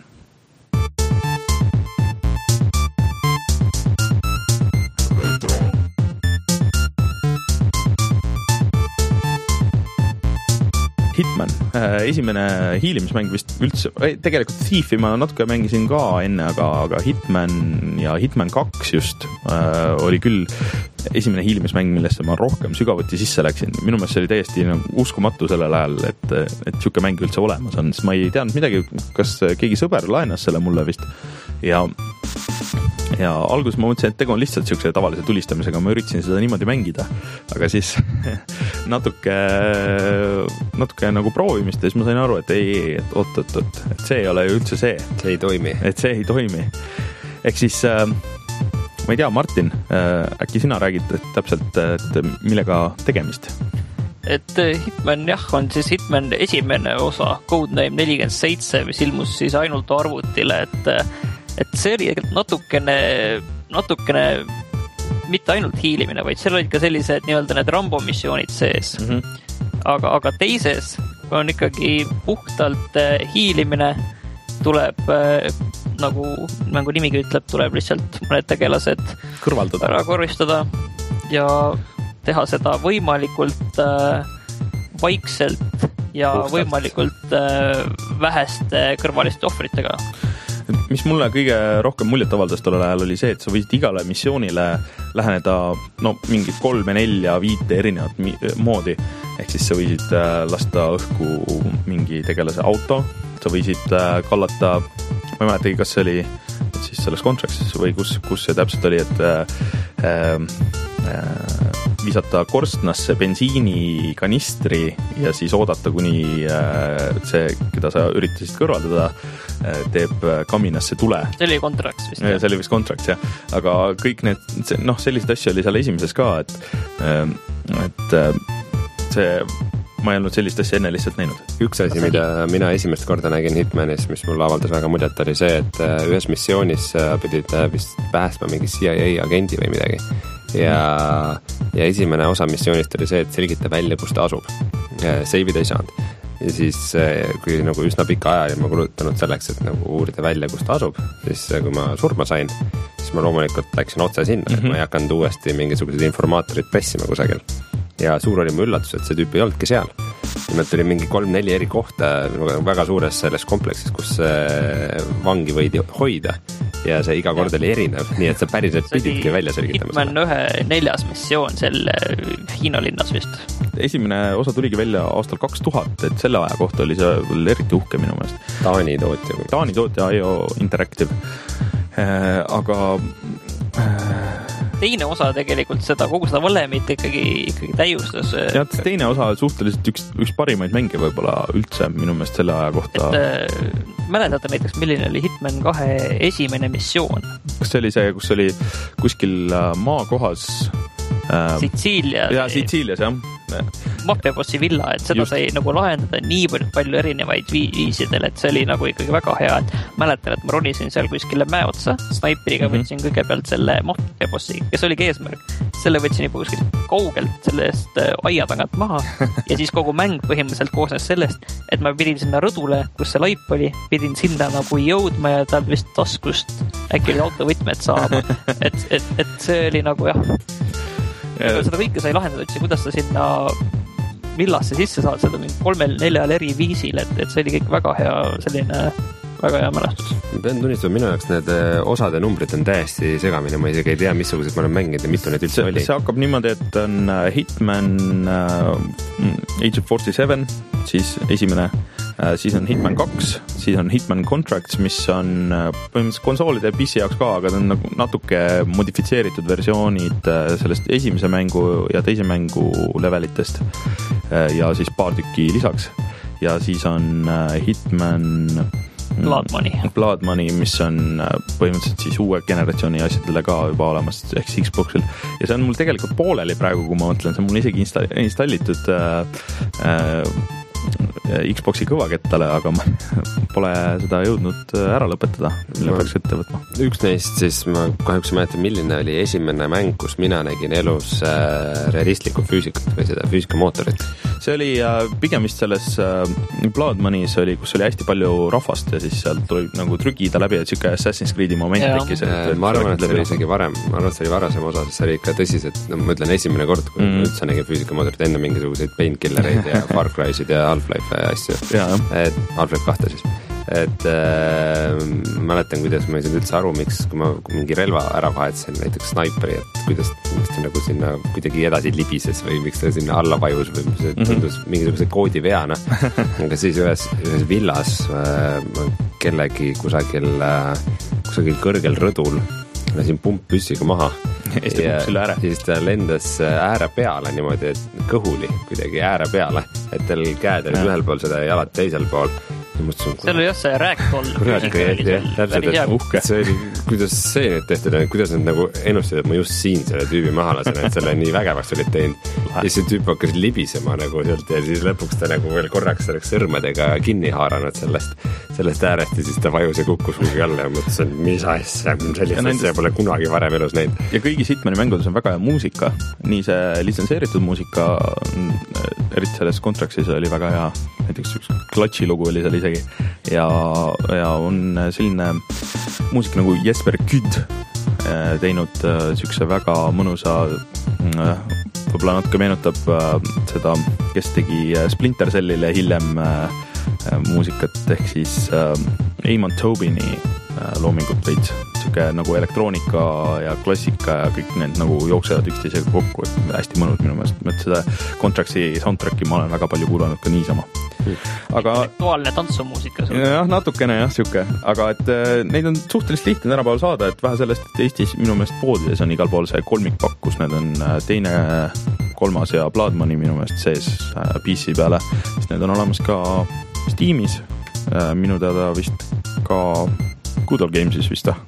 Speaker 1: Hitman, esimene hiilimismäng vist üldse, tegelikult Thiefi ma natuke mängisin ka enne, aga, aga Hitman ja Hitman kaks just äh, oli küll esimene hiilimismäng, millesse ma rohkem sügavuti sisse läksin. Minu meelest see oli täiesti nagu uskumatu sellel ajal, et, et siuke mäng üldse olemas on, sest ma ei teadnud midagi, kas keegi sõber laenas selle mulle vist ja ja alguses ma mõtlesin, et tegu on lihtsalt siukse tavalise tulistamisega, ma üritasin seda niimoodi mängida, aga siis natuke natuke nagu proovimist ja siis ma sain aru, et ei, ei, et oot, oot, oot, et see ei ole ju üldse see.
Speaker 2: See ei toimi.
Speaker 1: Et see ei toimi. Ehk siis äh, ma ei tea, Martin, äh, äkki sina räägid et täpselt, et millega tegemist?
Speaker 3: Et Hitman jah, on siis Hitman esimene osa, Codename nelikümmend seitse, mis ilmus siis ainult arvutile, et et see oli natukene, natukene mitte ainult hiilimine, vaid seal olid ka sellised nii-öelda need Rambo missioonid sees. Mm-hmm. Aga, aga teises on ikkagi puhtalt hiilimine, tuleb nagu mängu nimigi ütleb, tuleb lihtsalt mõned tegelased
Speaker 1: kõrvaldada,
Speaker 3: ära korvistada ja teha seda võimalikult vaikselt ja Puhtalt. Võimalikult äh, väheste kõrvaliste ohvritega.
Speaker 1: Mis mulle kõige rohkem muljet avaldas tollel ajal oli see, et sa võisid igale missioonile läheneda no, mingi kolme, nelja, viite erinevat mi- moodi. Ehk siis sa võisid äh, lasta õhku mingi tegelase auto, sa võisid äh, kallata, ma ei mäletagi, kas see oli siis selles Contractsis või kus, kus see täpselt oli, et äh, äh, visata korstnasse bensiinikanistri ja siis oodata, kuni äh, see, keda sa üritasid kõrvaldada, äh, teeb kaminasse tule.
Speaker 3: See oli Contracts vist.
Speaker 1: See oli vist Contracts, jah. Aga kõik need, noh, sellised asju oli seal esimeses ka, et, et see, ma ei olnud sellist asja enne lihtsalt näinud.
Speaker 2: Üks asi, mida mina esimest korda nägin Hitmanis, mis mul avaldas väga muljet, oli see, et ühes missioonis pidid vist päästma mingi C I A agendi või midagi. Ja, ja esimene osa missioonist oli see, et selgita välja, kus ta asub. Save'id ei saanud. Ja siis, kui nagu üsna pika aja ma kulutanud selleks, et nagu uurida välja, kus ta asub, siis kui ma surma sain, siis ma loomulikult läksin otse sinna, mm-hmm. et ma ei hakanud uuesti mingisugused informaatorid pressima kusagil. Ja suur oli mu üllatus, et see tüüp ei olnudki seal. Nimelt oli mingi kolm-neli eri kohta väga suures selles kompleksis, kus vangi võidi hoida ja see iga kord oli erinev, nii et sa päriselt pididki välja selgitama.
Speaker 3: Hitman ühe neljas missioon selle Hiina linnas vist.
Speaker 1: Esimene osa tuligi välja aastal kaks tuhat, et selle aja kohta oli see veel eriti uhke minu meelest.
Speaker 2: Taani tootja.
Speaker 1: Taani tootja I O Interactive. Äh, aga... Äh,
Speaker 3: teine osa tegelikult seda, kogu seda valemit ikkagi, ikkagi täiustas.
Speaker 1: Ja, teine osa suhteliselt üks, üks parimaid mänge võib-olla üldse minu meelest selle aja kohta.
Speaker 3: Et äh, mäletate näiteks, milline oli Hitman kahe esimene missioon?
Speaker 1: Kas see oli see, kus oli kuskil maakohas äh,
Speaker 3: Sitsiilias.
Speaker 1: Ja, Sitsiilias, jah.
Speaker 3: Maffiabossi villa, et seda Just. sai nagu lahendada nii palju erinevaid viisidel, et see oli nagu ikkagi väga hea, et mäletan, et ma ronisin seal kuskile mäe otsa, snaiperiga mm-hmm. võtsin kõigepealt selle Maffiabossi, kes oligi eesmärk. Selle võtsin juba kuskilt kaugelt sellest aia tagant maha ja siis kogu mäng põhimõtteliselt koosnes sellest, et ma pidin sinna rõdule, kus see laip oli, pidin sinna nagu jõudma ja tal vist taskust äkki oli autovõtmed saama, et, et, et see oli nagu jah, seda kõike sai lahendada, et kuidas sa sinna villasse sisse saad seda kolmel-neljal eri viisil, et, et see oli kõik väga hea selline, väga hea mälestus.
Speaker 2: Pean tunnistama, minu jaoks need osade numbrid on täiesti segamine, ma isegi ei tea, missugused ma olen mänginud ja mitu need üldse
Speaker 1: see,
Speaker 2: oli.
Speaker 1: See hakkab niimoodi, et on Hitman uh, Age of forty-seven, siis esimene, uh, siis on Hitman kaks, siis on Hitman Contracts, mis on uh, põhimõtteliselt konsoolide P C jaoks ka, aga ta on nagu natuke modifitseeritud versioonid uh, sellest esimese mängu ja teise mängu levelitest uh, ja siis paar tükki lisaks. Ja siis on uh, Hitman
Speaker 3: Blood Money.
Speaker 1: Blood Money, mis on põhimõtteliselt siis uue generatsiooni asjadele ka juba olemas ehk Xboxil. Ja see on mul tegelikult pooleli praegu, kui ma mõtlen, see on mul isegi insta- installitud äh, äh, Xboxi kõvakettale, aga ma pole seda jõudnud ära lõpetada, mille peaks ette võtma.
Speaker 2: Üks neist siis, ma kahjuks mäletan, milline oli esimene mäng, kus mina nägin elus äh, realistlikku füüsikat või seda füüsikamootorit.
Speaker 1: See oli äh, pigem vist selles äh, Blood Money's oli, kus oli hästi palju rahvast ja siis sealt tuli nagu trügida läbi, et siuke Assassin's Creed'i moment tekkis.
Speaker 2: Äh, ma arvan, et see oli isegi varem, ma arvan, et see oli varasem osa, sest see oli ikka tõsiselt, no ma ütlen esimene kord, kui mm. üldse nägin füüsikamootorit enne mingisuguseid Painkillereid ja Far Cry'sid ja Half-Life asju. Et Half-Life kahte siis. Et äh, mäletan, kuidas ma ei saanud üldse aru, miks, kui ma mingi relva ära vahetasin, näiteks snaiperi, et kuidas, miks ta nagu sinna kuidagi edasi libises või miks ta sinna alla vajus või see tundus mm-hmm. mingisuguse koodi veana. Aga siis ühes, ühes villas äh, kellegi kusagil, äh, kusagil kõrgel rõdul lasin pumppüssiga maha ja, ja siis ta lendas ääre peale niimoodi, et kõhuli kuidagi ääre peale, et tal käed olid ühel pool seda ja jalad teisel pool. Mõtlesin,
Speaker 3: see oli jah see rääktoll.
Speaker 2: See oli, kuidas see nüüd tehtud on, kuidas nad nagu ennustasid, et ma just siin selle tüübi maha lasen, et selle nii vägevaks olid teinud. Ja siis see tüüp hakkas libisema nagu sealt ja siis lõpuks ta nagu veel korraks selleks sõrmedega kinni haaranud sellest, sellest äärest ja siis ta vajus ja kukkus kuhugi alla ja mõtlesin, mis asja, sellist asja pole kunagi varem elus näinud.
Speaker 1: Ja kõigis Hitmani mängudes on väga hea muusika, nii see litsenseeritud muusika, eriti selles Contractsis oli väga hea, näiteks üks klatši lugu oli seal isegi ja, ja on selline muusik nagu Jesper Küdd teinud siukse väga mõnusa võib-olla natuke meenutab seda, kes tegi Splinter Cellile hiljem muusikat, ehk siis Eamon Tobini loomingut veits, siuke nagu elektroonika ja klassika ja kõik need nagu jooksevad üksteisega kokku, et hästi mõnus minu meelest, et seda Contractsi soundtracki ma olen väga palju kuulanud ka niisama. Aga
Speaker 3: aktuaalne tantsumuusika.
Speaker 1: Jah, natukene jah, siuke, aga et neid on suhteliselt lihtne tänapäeval saada, et vähe sellest, et Eestis minu meelest poodides on igal pool see kolmikpakk, kus need on teine, kolmas ja Bloodmoney minu meelest sees P C peale, siis need on olemas ka Steamis, minu teada vist ka Good Old Gamesis vist ta.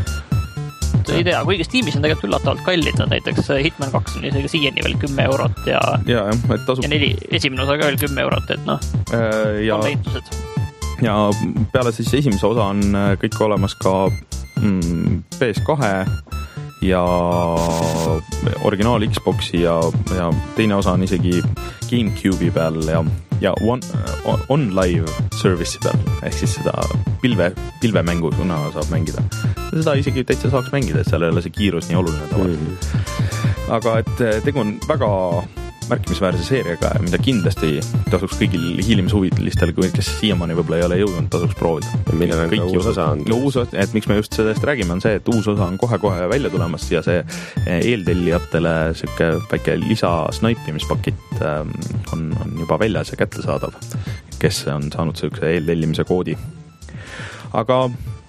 Speaker 3: Ei tea, kuigi Steamis on tegelikult üllatavalt kallid, näiteks Hitman kaks on isegi siiani veel kümme eurot ja,
Speaker 1: ja, et tasub... ja
Speaker 3: neli, esimene osa ka veel kümme eurot, et noh,
Speaker 1: ja,
Speaker 3: on leitused.
Speaker 1: Ja peale siis esimese osa on kõik olemas ka mm, P S kahe ja originaal Xboxi ja, ja teine osa on isegi GameCube'i peal ja, ja one, on, on live service'i peal, ehk siis seda pilve, pilvemängu suna saab mängida. Seda isegi täitsa saaks mängida, et seal ei ole see kiirus nii oluline tavaliselt. Mm. Aga et tegu on väga märkimisväärse seeriaga, mida kindlasti tasuks kõigil hiilimishuvilistel, kes siiamaani võib-olla ei ole jõudnud, tasuks proovida.
Speaker 2: Millel on ka uus osa on?
Speaker 1: No, uus osa, et miks me just sellest räägime, on see, et uus osa on kohe-kohe välja tulemas ja see eeltellijatele siuke väike lisa snaipimispakett on, on juba väljas ja kättesaadav, kes on saanud siukse eeltellimise koodi. Aga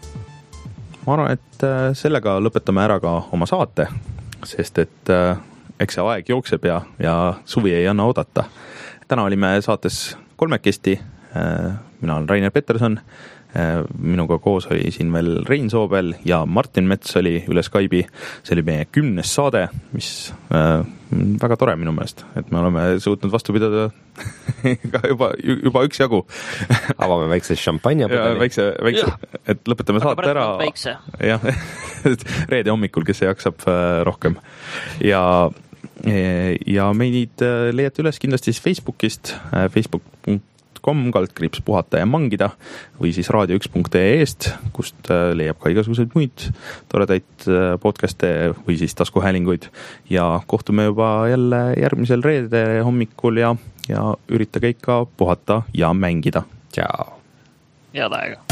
Speaker 1: ma arvan, et sellega lõpetame ära ka oma saate, sest et eks see aeg jookseb ja, ja suvi ei anna oodata. Täna olime saates kolmekesti, mina olen Rainer Peterson, minuga koos oli siin veel Rein Soobel ja Martin Mets oli üle Skype'i. See oli meie kümnes saade, mis äh, väga tore minu meelest, et me oleme suutnud vastu pidada juba, juba üks jagu.
Speaker 2: Avame väikse šampanja.
Speaker 1: Väikse, väikse, et lõpetame saate ära. Jah, reede hommikul, kes jaksab rohkem. Ja ja meid leiate üles kindlasti siis Facebookist, facebook punkt com kaldkriips puhata ja mangida või siis raadio üks punkt ee eest, kust leiab ka igasuguseid muid toredaid podcaste või siis taskuhäälinguid ja kohtume juba jälle järgmisel reede hommikul ja, ja üritage ikka puhata ja mängida. Tšau!
Speaker 3: Head aega!